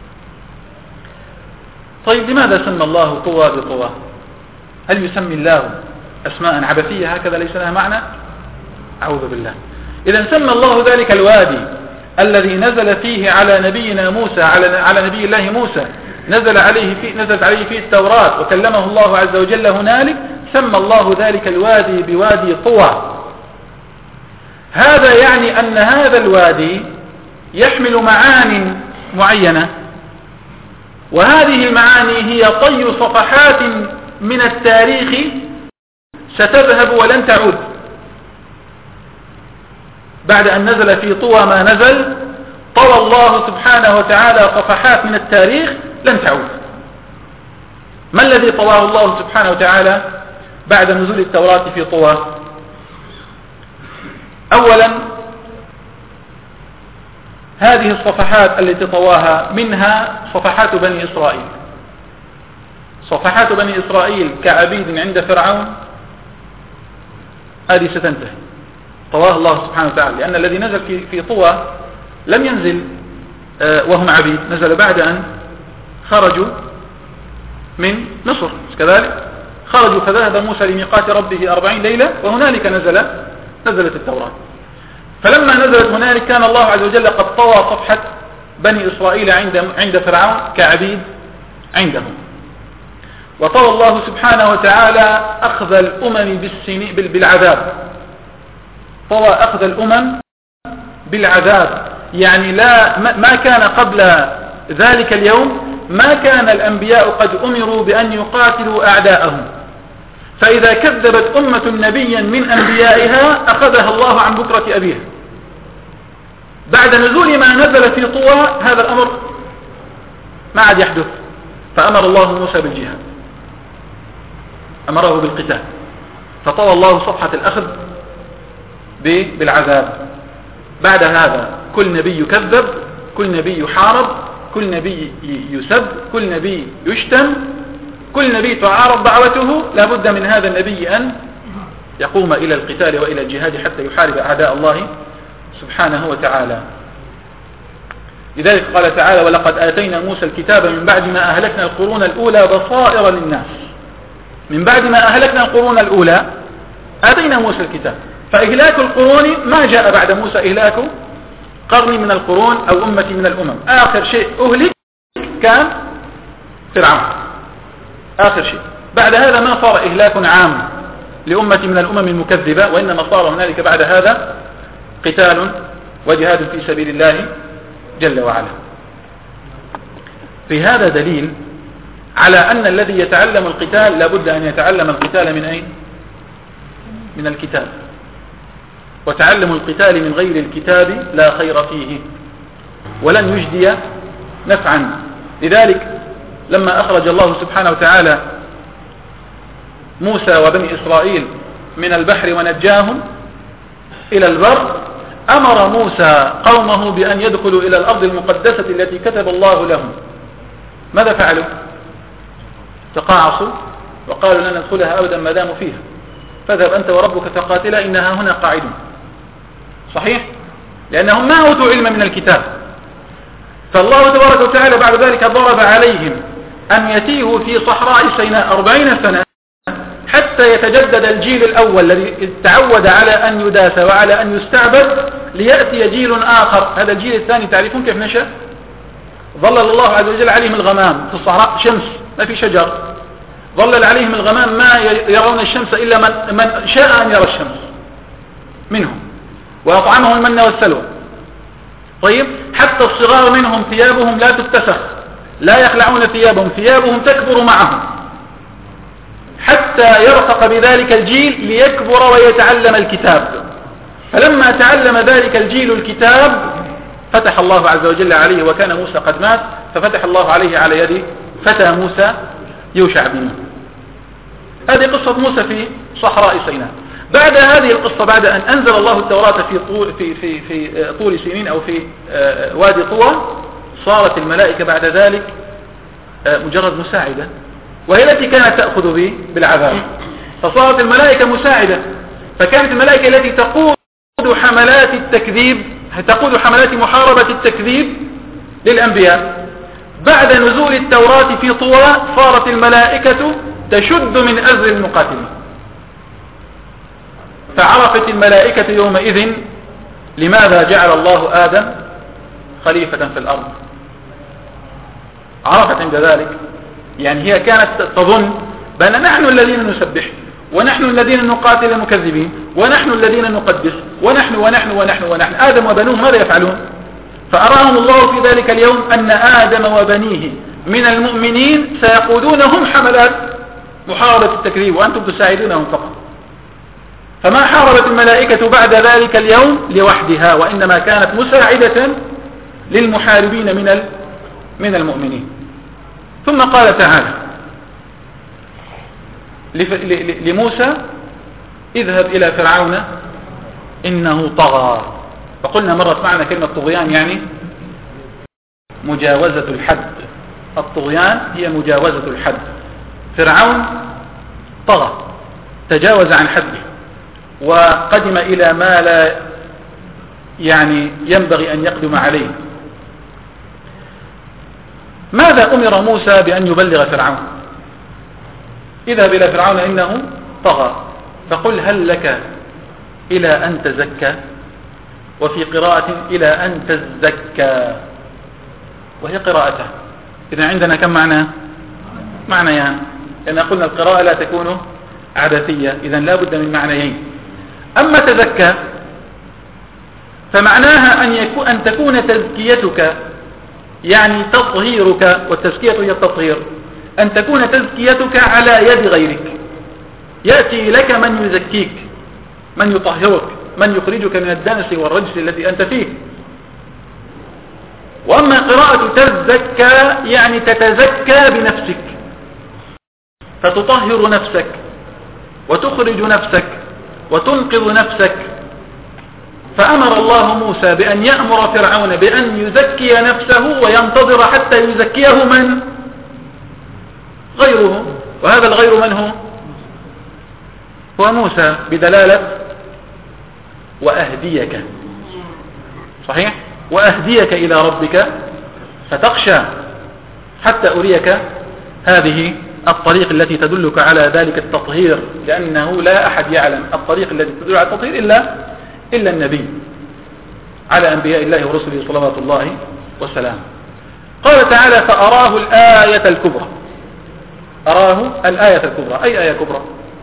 طيب، لماذا سمى الله طوى بطوى؟ هل يسمي الله أسماء عبثية هكذا ليس لها معنى؟ أعوذ بالله. إذا سمى الله ذلك الوادي الذي نزل فيه على نبينا موسى، على نبي الله موسى، نزلت عليه فيه التوراة وكلمه الله عز وجل هنالك، سمى الله ذلك الوادي بوادي طوى. هذا يعني أن هذا الوادي يحمل معاني معينة، وهذه المعاني هي طي صفحات من التاريخ ستذهب ولن تعود. بعد أن نزل في طوى ما نزل، طوى الله سبحانه وتعالى صفحات من التاريخ لن تعود. ما الذي طواه الله سبحانه وتعالى بعد نزول التوراة في طوى؟ أولا، هذه الصفحات التي طواها منها صفحات بني إسرائيل. صفحات بني إسرائيل كعبيد عند فرعون هذه ستنتهي، طواها الله سبحانه وتعالى، لأن الذي نزل في طوى لم ينزل وهم عبيد، نزل بعد أن خرجوا من مصر، كذلك خرجوا فذهب موسى لميقات ربه 40 ليلة، وهنالك نزلت التوراة. فلما نزلت هنالك كان الله عز وجل قد طوى صفحة بني إسرائيل عند فرعون كعبيد عندهم. وطوى الله سبحانه وتعالى أخذ الأمم بالعذاب، طوى أخذ الأمم بالعذاب، يعني ما كان قبل ذلك اليوم، ما كان الأنبياء قد أمروا بأن يقاتلوا أعداءهم، فإذا كذبت أمة نبيا من أنبيائها أخذها الله عن بكرة أبيها. بعد نزول ما نزل في طوى هذا الأمر ما عاد يحدث، فأمر الله موسى بالجهاد. أمره بالقتال، فطوى الله صفحة الأخذ بالعذاب. بعد هذا كل نبي يكذب، كل نبي يحارب، كل نبي يسب، كل نبي يشتم، كل نبي تعارض دعوته. لابد من هذا النبي أن يقوم إلى القتال وإلى الجهاد حتى يحارب أعداء الله سبحانه وتعالى. لذلك قال تعالى: ولقد آتينا موسى الكتاب من بعد ما أهلكنا القرون الأولى بصائر للناس. من بعد ما أهلكنا القرون الأولى آتينا موسى الكتاب، فإهلاك القرون ما جاء بعد موسى إهلاك قرن من القرون أو أمة من الأمم. آخر شيء أهلك كان فرعون، آخر شيء. بعد هذا ما صار إهلاك عام لأمة من الأمم المكذبة، وإنما صار هنالك بعد هذا قتال وجهاد في سبيل الله جل وعلا. في هذا دليل على أن الذي يتعلم القتال لابد أن يتعلم القتال من أين؟ من الكتاب. وتعلم القتال من غير الكتاب لا خير فيه ولن يجدي نفعا. لذلك لما أخرج الله سبحانه وتعالى موسى وبني إسرائيل من البحر ونجاهم إلى البر، أمر موسى قومه بأن يدخلوا إلى الأرض المقدسة التي كتب الله لهم. ماذا فعلوا؟ تقاعصوا وقالوا لن ندخلها أبدا ما داموا فيها، فاذهب أنت وربك فقاتلا إنها هنا قاعدون. صحيح؟ لأنهم ما أوتوا علم من الكتاب. فالله تبارك وتعالى بعد ذلك ضرب عليهم أن يتيهوا في صحراء سيناء 40 سنة حتى يتجدد الجيل الأول الذي تعود على أن يداس وعلى أن يستعبد، ليأتي جيل آخر. هذا الجيل الثاني تعرفون كيف نشأ؟ ظلل الله عز وجل عليهم الغمام في الصحراء، شمس ما في شجر، ظلل عليهم الغمام ما يرون الشمس إلا من شاء أن يرى الشمس منهم، وأطعمهم المن والسلوى. طيب، حتى الصغار منهم ثيابهم لا تتسخ، لا يخلعون ثيابهم تكبر معهم، حتى يرفق بذلك الجيل ليكبر ويتعلم الكتاب. فلما تعلم ذلك الجيل الكتاب فتح الله عز وجل عليه، وكان موسى قد مات، ففتح الله عليه على يد فتى موسى يوشع بن نون. هذه قصة موسى في صحراء سيناء. بعد هذه القصة، بعد أن أنزل الله التوراة في طول سنين أو في وادي طوى، صارت الملائكة بعد ذلك مجرد مساعدة، وهي التي كانت تأخذ بالعذاب. فصارت الملائكة مساعدة، فكانت الملائكة التي تقود حملات التكذيب، تقود حملات محاربة التكذيب للأنبياء. بعد نزول التوراة في طوى صارت الملائكة تشد من أزر المقاتلين، فعرفت الملائكة يومئذ لماذا جعل الله آدم خليفة في الأرض. عرفت عند ذلك، يعني هي كانت تظن بأن نحن الذين نسبح، ونحن الذين نقاتل المكذبين، ونحن الذين نقدس، ونحن. آدم وبنوه ماذا يفعلون؟ فأراهم الله في ذلك اليوم أن آدم وبنيه من المؤمنين سيقودون هم حملات محاربة التكذيب، وأنتم تساعدونهم فقط. فما حاربت الملائكة بعد ذلك اليوم لوحدها، وإنما كانت مساعدة للمحاربين من المؤمنين. ثم قال تعالى لموسى: اذهب إلى فرعون إنه طغى. فقلنا مرت معنا كلمة طغيان يعني مجاوزة الحد. الطغيان هي مجاوزة الحد. فرعون طغى، تجاوز عن حده، وقدم إلى ما لا يعني ينبغي أن يقدم عليه. ماذا أمر موسى بأن يبلغ فرعون؟ اذهب إلى فرعون إنه طغى، فقل هل لك إلى أن تزكى، وفي قراءة إلى أن تزكى، وهي قراءته. إذا عندنا كم معنيان، لأن قلنا القراءة لا تكون عدثية، إذا لا بد من معنيين. أما تزكى فمعناها أن تكون تزكيتك يعني تطهيرك، والتزكية هي التطهير، أن تكون تزكيتك على يد غيرك. يأتي لك من يزكيك، من يطهرك، من يخرجك من الدنس والرجس الذي أنت فيه. وأما قراءة تزكى يعني تتزكى بنفسك، فتطهر نفسك وتخرج نفسك وتنقذ نفسك. فأمر الله موسى بأن يأمر فرعون بأن يزكي نفسه وينتظر حتى يزكيه من؟ غيره. وهذا الغير من هو؟ هو موسى، بدلالة وأهديك. صحيح؟ وأهديك إلى ربك فتخشى حتى أريك هذه الطريق التي تدلك على ذلك التطهير، لأنه لا أحد يعلم الطريق التي تدل على التطهير إلا النبي على أنبياء الله ورسله صلوات الله والسلام. قال تعالى: فأراه الآية الكبرى. أراه الآية الكبرى. أي آية كبرى؟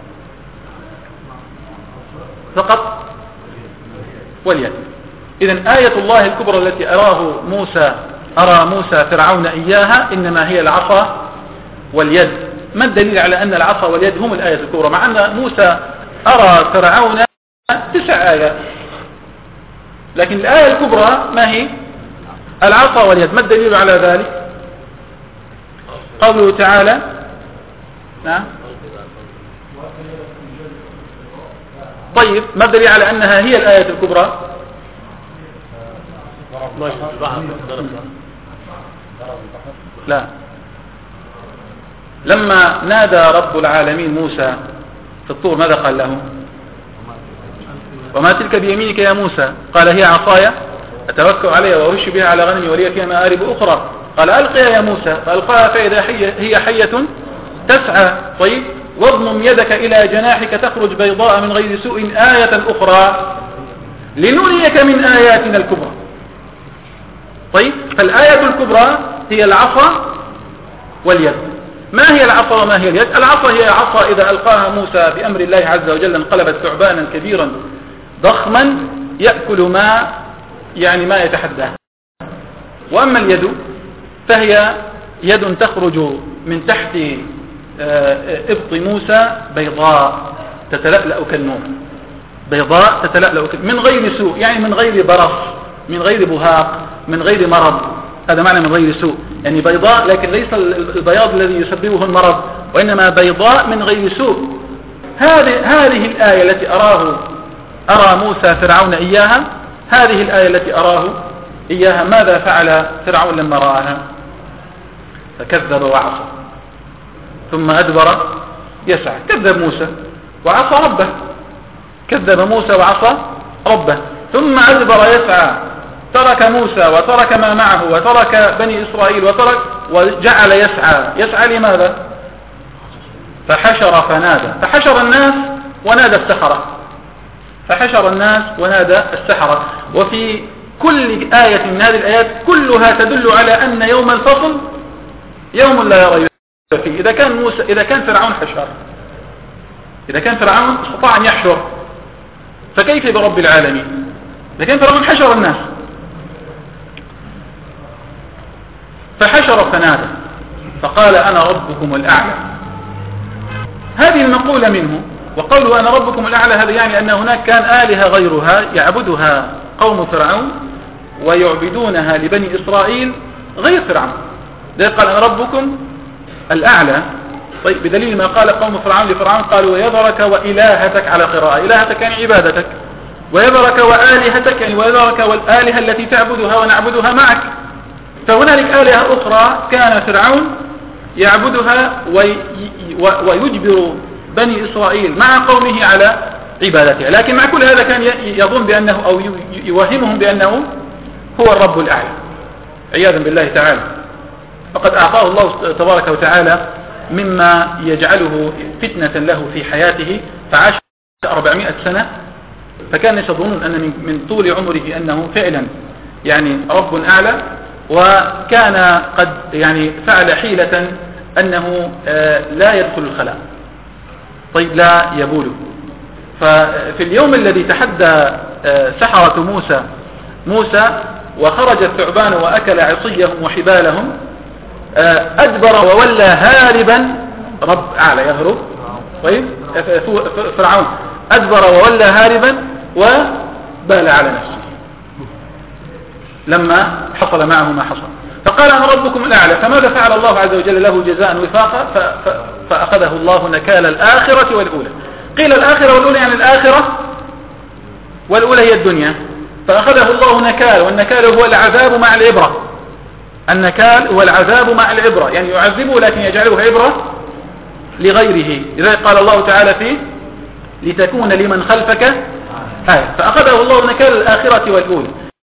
فقط واليد. إذن آية الله الكبرى التي أرى موسى فرعون إياها إنما هي العصا واليد. ما الدليل على أن العصا واليد هم الآية الكبرى، مع أن موسى أرى فرعون 9 آيات، لكن الآية الكبرى ما هي؟ العصا واليد. ما الدليل على ذلك؟ قوله تعالى: نعم. طيب ما الدليل على أنها هي الآية الكبرى؟ لا، لما نادى رب العالمين موسى في الطور ماذا قال له؟ وما تلك بيمينك يا موسى؟ قال: هي عصاي أتوكل عليها وأرش بها على غنمي ولي فيها مآرب أخرى. قال: ألقيها يا موسى. فألقاها فإذا هي حية تسعى. طيب، واضمم يدك إلى جناحك تخرج بيضاء من غير سوء آية أخرى لنريك من آياتنا الكبرى. طيب، فالآية الكبرى هي العصا واليد. ما هي العصا وما هي اليد؟ العصا هي عصا إذا ألقاها موسى بأمر الله عز وجل انقلبت ثعبانا كبيرا ضخما يأكل ما يتحداه. وأما اليد فهي يد تخرج من تحت إبط موسى بيضاء تتلألأ كالنور، بيضاء تتلألأ من غير سوء، يعني من غير برص، من غير بهاق، من غير مرض. هذا معنى من غير سوء، يعني بيضاء لكن ليس البياض الذي يسببه المرض، وإنما بيضاء من غير سوء. هذه الآية التي أرى موسى فرعون إياها، هذه الآية التي أراه إياها. ماذا فعل فرعون لما رآها؟ فكذب وعصى ثم أدبر يسعى. كذب موسى وعصى ربه، كذب موسى وعصى ربه ثم أدبر يسعى. ترك موسى وترك ما معه وترك بني إسرائيل وجعل يسعى لماذا؟ فحشر فنادى. فحشر الناس ونادى السحرة، فحشر الناس ونادى السحرة. وفي كل آية من هذه الآيات كلها تدل على أن يوم الفصل يوم لا ريب فيه. إذا كان فرعون حشر، إذا كان فرعون استطاع أن يحشر، فكيف برب العالمين؟ إذا كان فرعون حشر الناس. فحشر فنادى فقال: أنا ربكم الأعلى. هذه المقولة منه. وقوله أنا ربكم الأعلى هذا يعني أن هناك كان آلهة غيرها يعبدها قوم فرعون ويعبدونها لبني إسرائيل غير فرعون. ده قال: أنا ربكم الأعلى. طيب، بدليل ما قال قوم فرعون لفرعون، قالوا: ويذرك وإلهتك، على قراءة إلهتك يعني عبادتك، ويذرك وآلهتك يعني ويذرك والآلهة التي تعبدها ونعبدها معك. فهنالك آلهة أخرى كان فرعون يعبدها ويجبر بني إسرائيل مع قومه على عبادتها، لكن مع كل هذا كان يظن بأنه أو يوهمهم بأنه هو الرب الأعلى عياذا بالله تعالى. فقد أعطاه الله تبارك وتعالى مما يجعله فتنة له في حياته، فعاش 400 سنة، فكان يظنون أن من طول عمره أنه فعلا يعني رب أعلى، وكان قد يعني فعل حيلة أنه لا يدخل الخلاء. طيب، لا يبوله. ففي اليوم الذي تحدى سحرة موسى وخرج الثعبان وأكل عصيهم وحبالهم، أدبر وولى هاربا. رب أعلى يهرب. طيب، فرعون أدبر وولى هاربا وبال على نفسه لما حصل معه ما حصل. فقال: أنا ربكم الأعلى. فماذا فعل الله عز وجل له جزاء وفاقا؟ فأخذه الله نكال الآخرة والأولى. قيل الآخرة والأولى يعني الآخرة والأولى هي الدنيا، فأخذه الله نكال، والنكال هو العذاب مع العبرة. النكال هو العذاب مع العبرة، يعني يعذبه لكن يجعله عبرة لغيره. لذلك قال الله تعالى فيه لتكون لمن خلفك آية. فأخذه الله نكال الآخرة والأولى.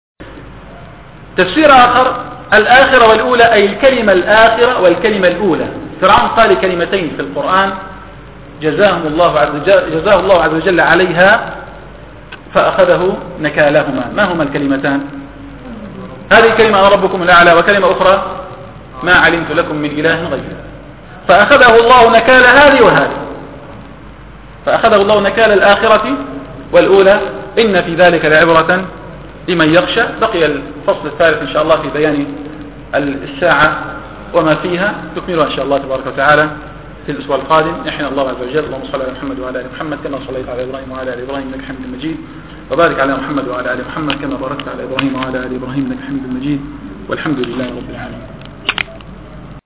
تفسير آخر الآخرة والأولى أي الكلمة الآخرة والكلمة الأولى. فرعون قال كلمتين في القرآن جزاه الله عز وجل عليها فأخذه نكالهما. ما هما الكلمتان؟ هذه كلمة أنا ربكم الأعلى، وكلمة أخرى ما علمت لكم من إله غيره. فأخذه الله نكال هذه وهذه، فأخذه الله نكال الآخرة والأولى. إن في ذلك لعبرة لمن يخشى. بقي الفصل الثالث إن شاء الله في بيان الساعة وما فيها، تكملها إن شاء الله تبارك وتعالى في الأسبوع القادم. يحيى الله عز وجل. اللهم صل على محمد وعلى آل محمد كما صليت على إبراهيم وعلى آل إبراهيم إنك حميد مجيد، وبارك على محمد وعلى آل محمد كما باركت على إبراهيم وعلى آل إبراهيم إنك حميد مجيد، والحمد لله رب العالمين.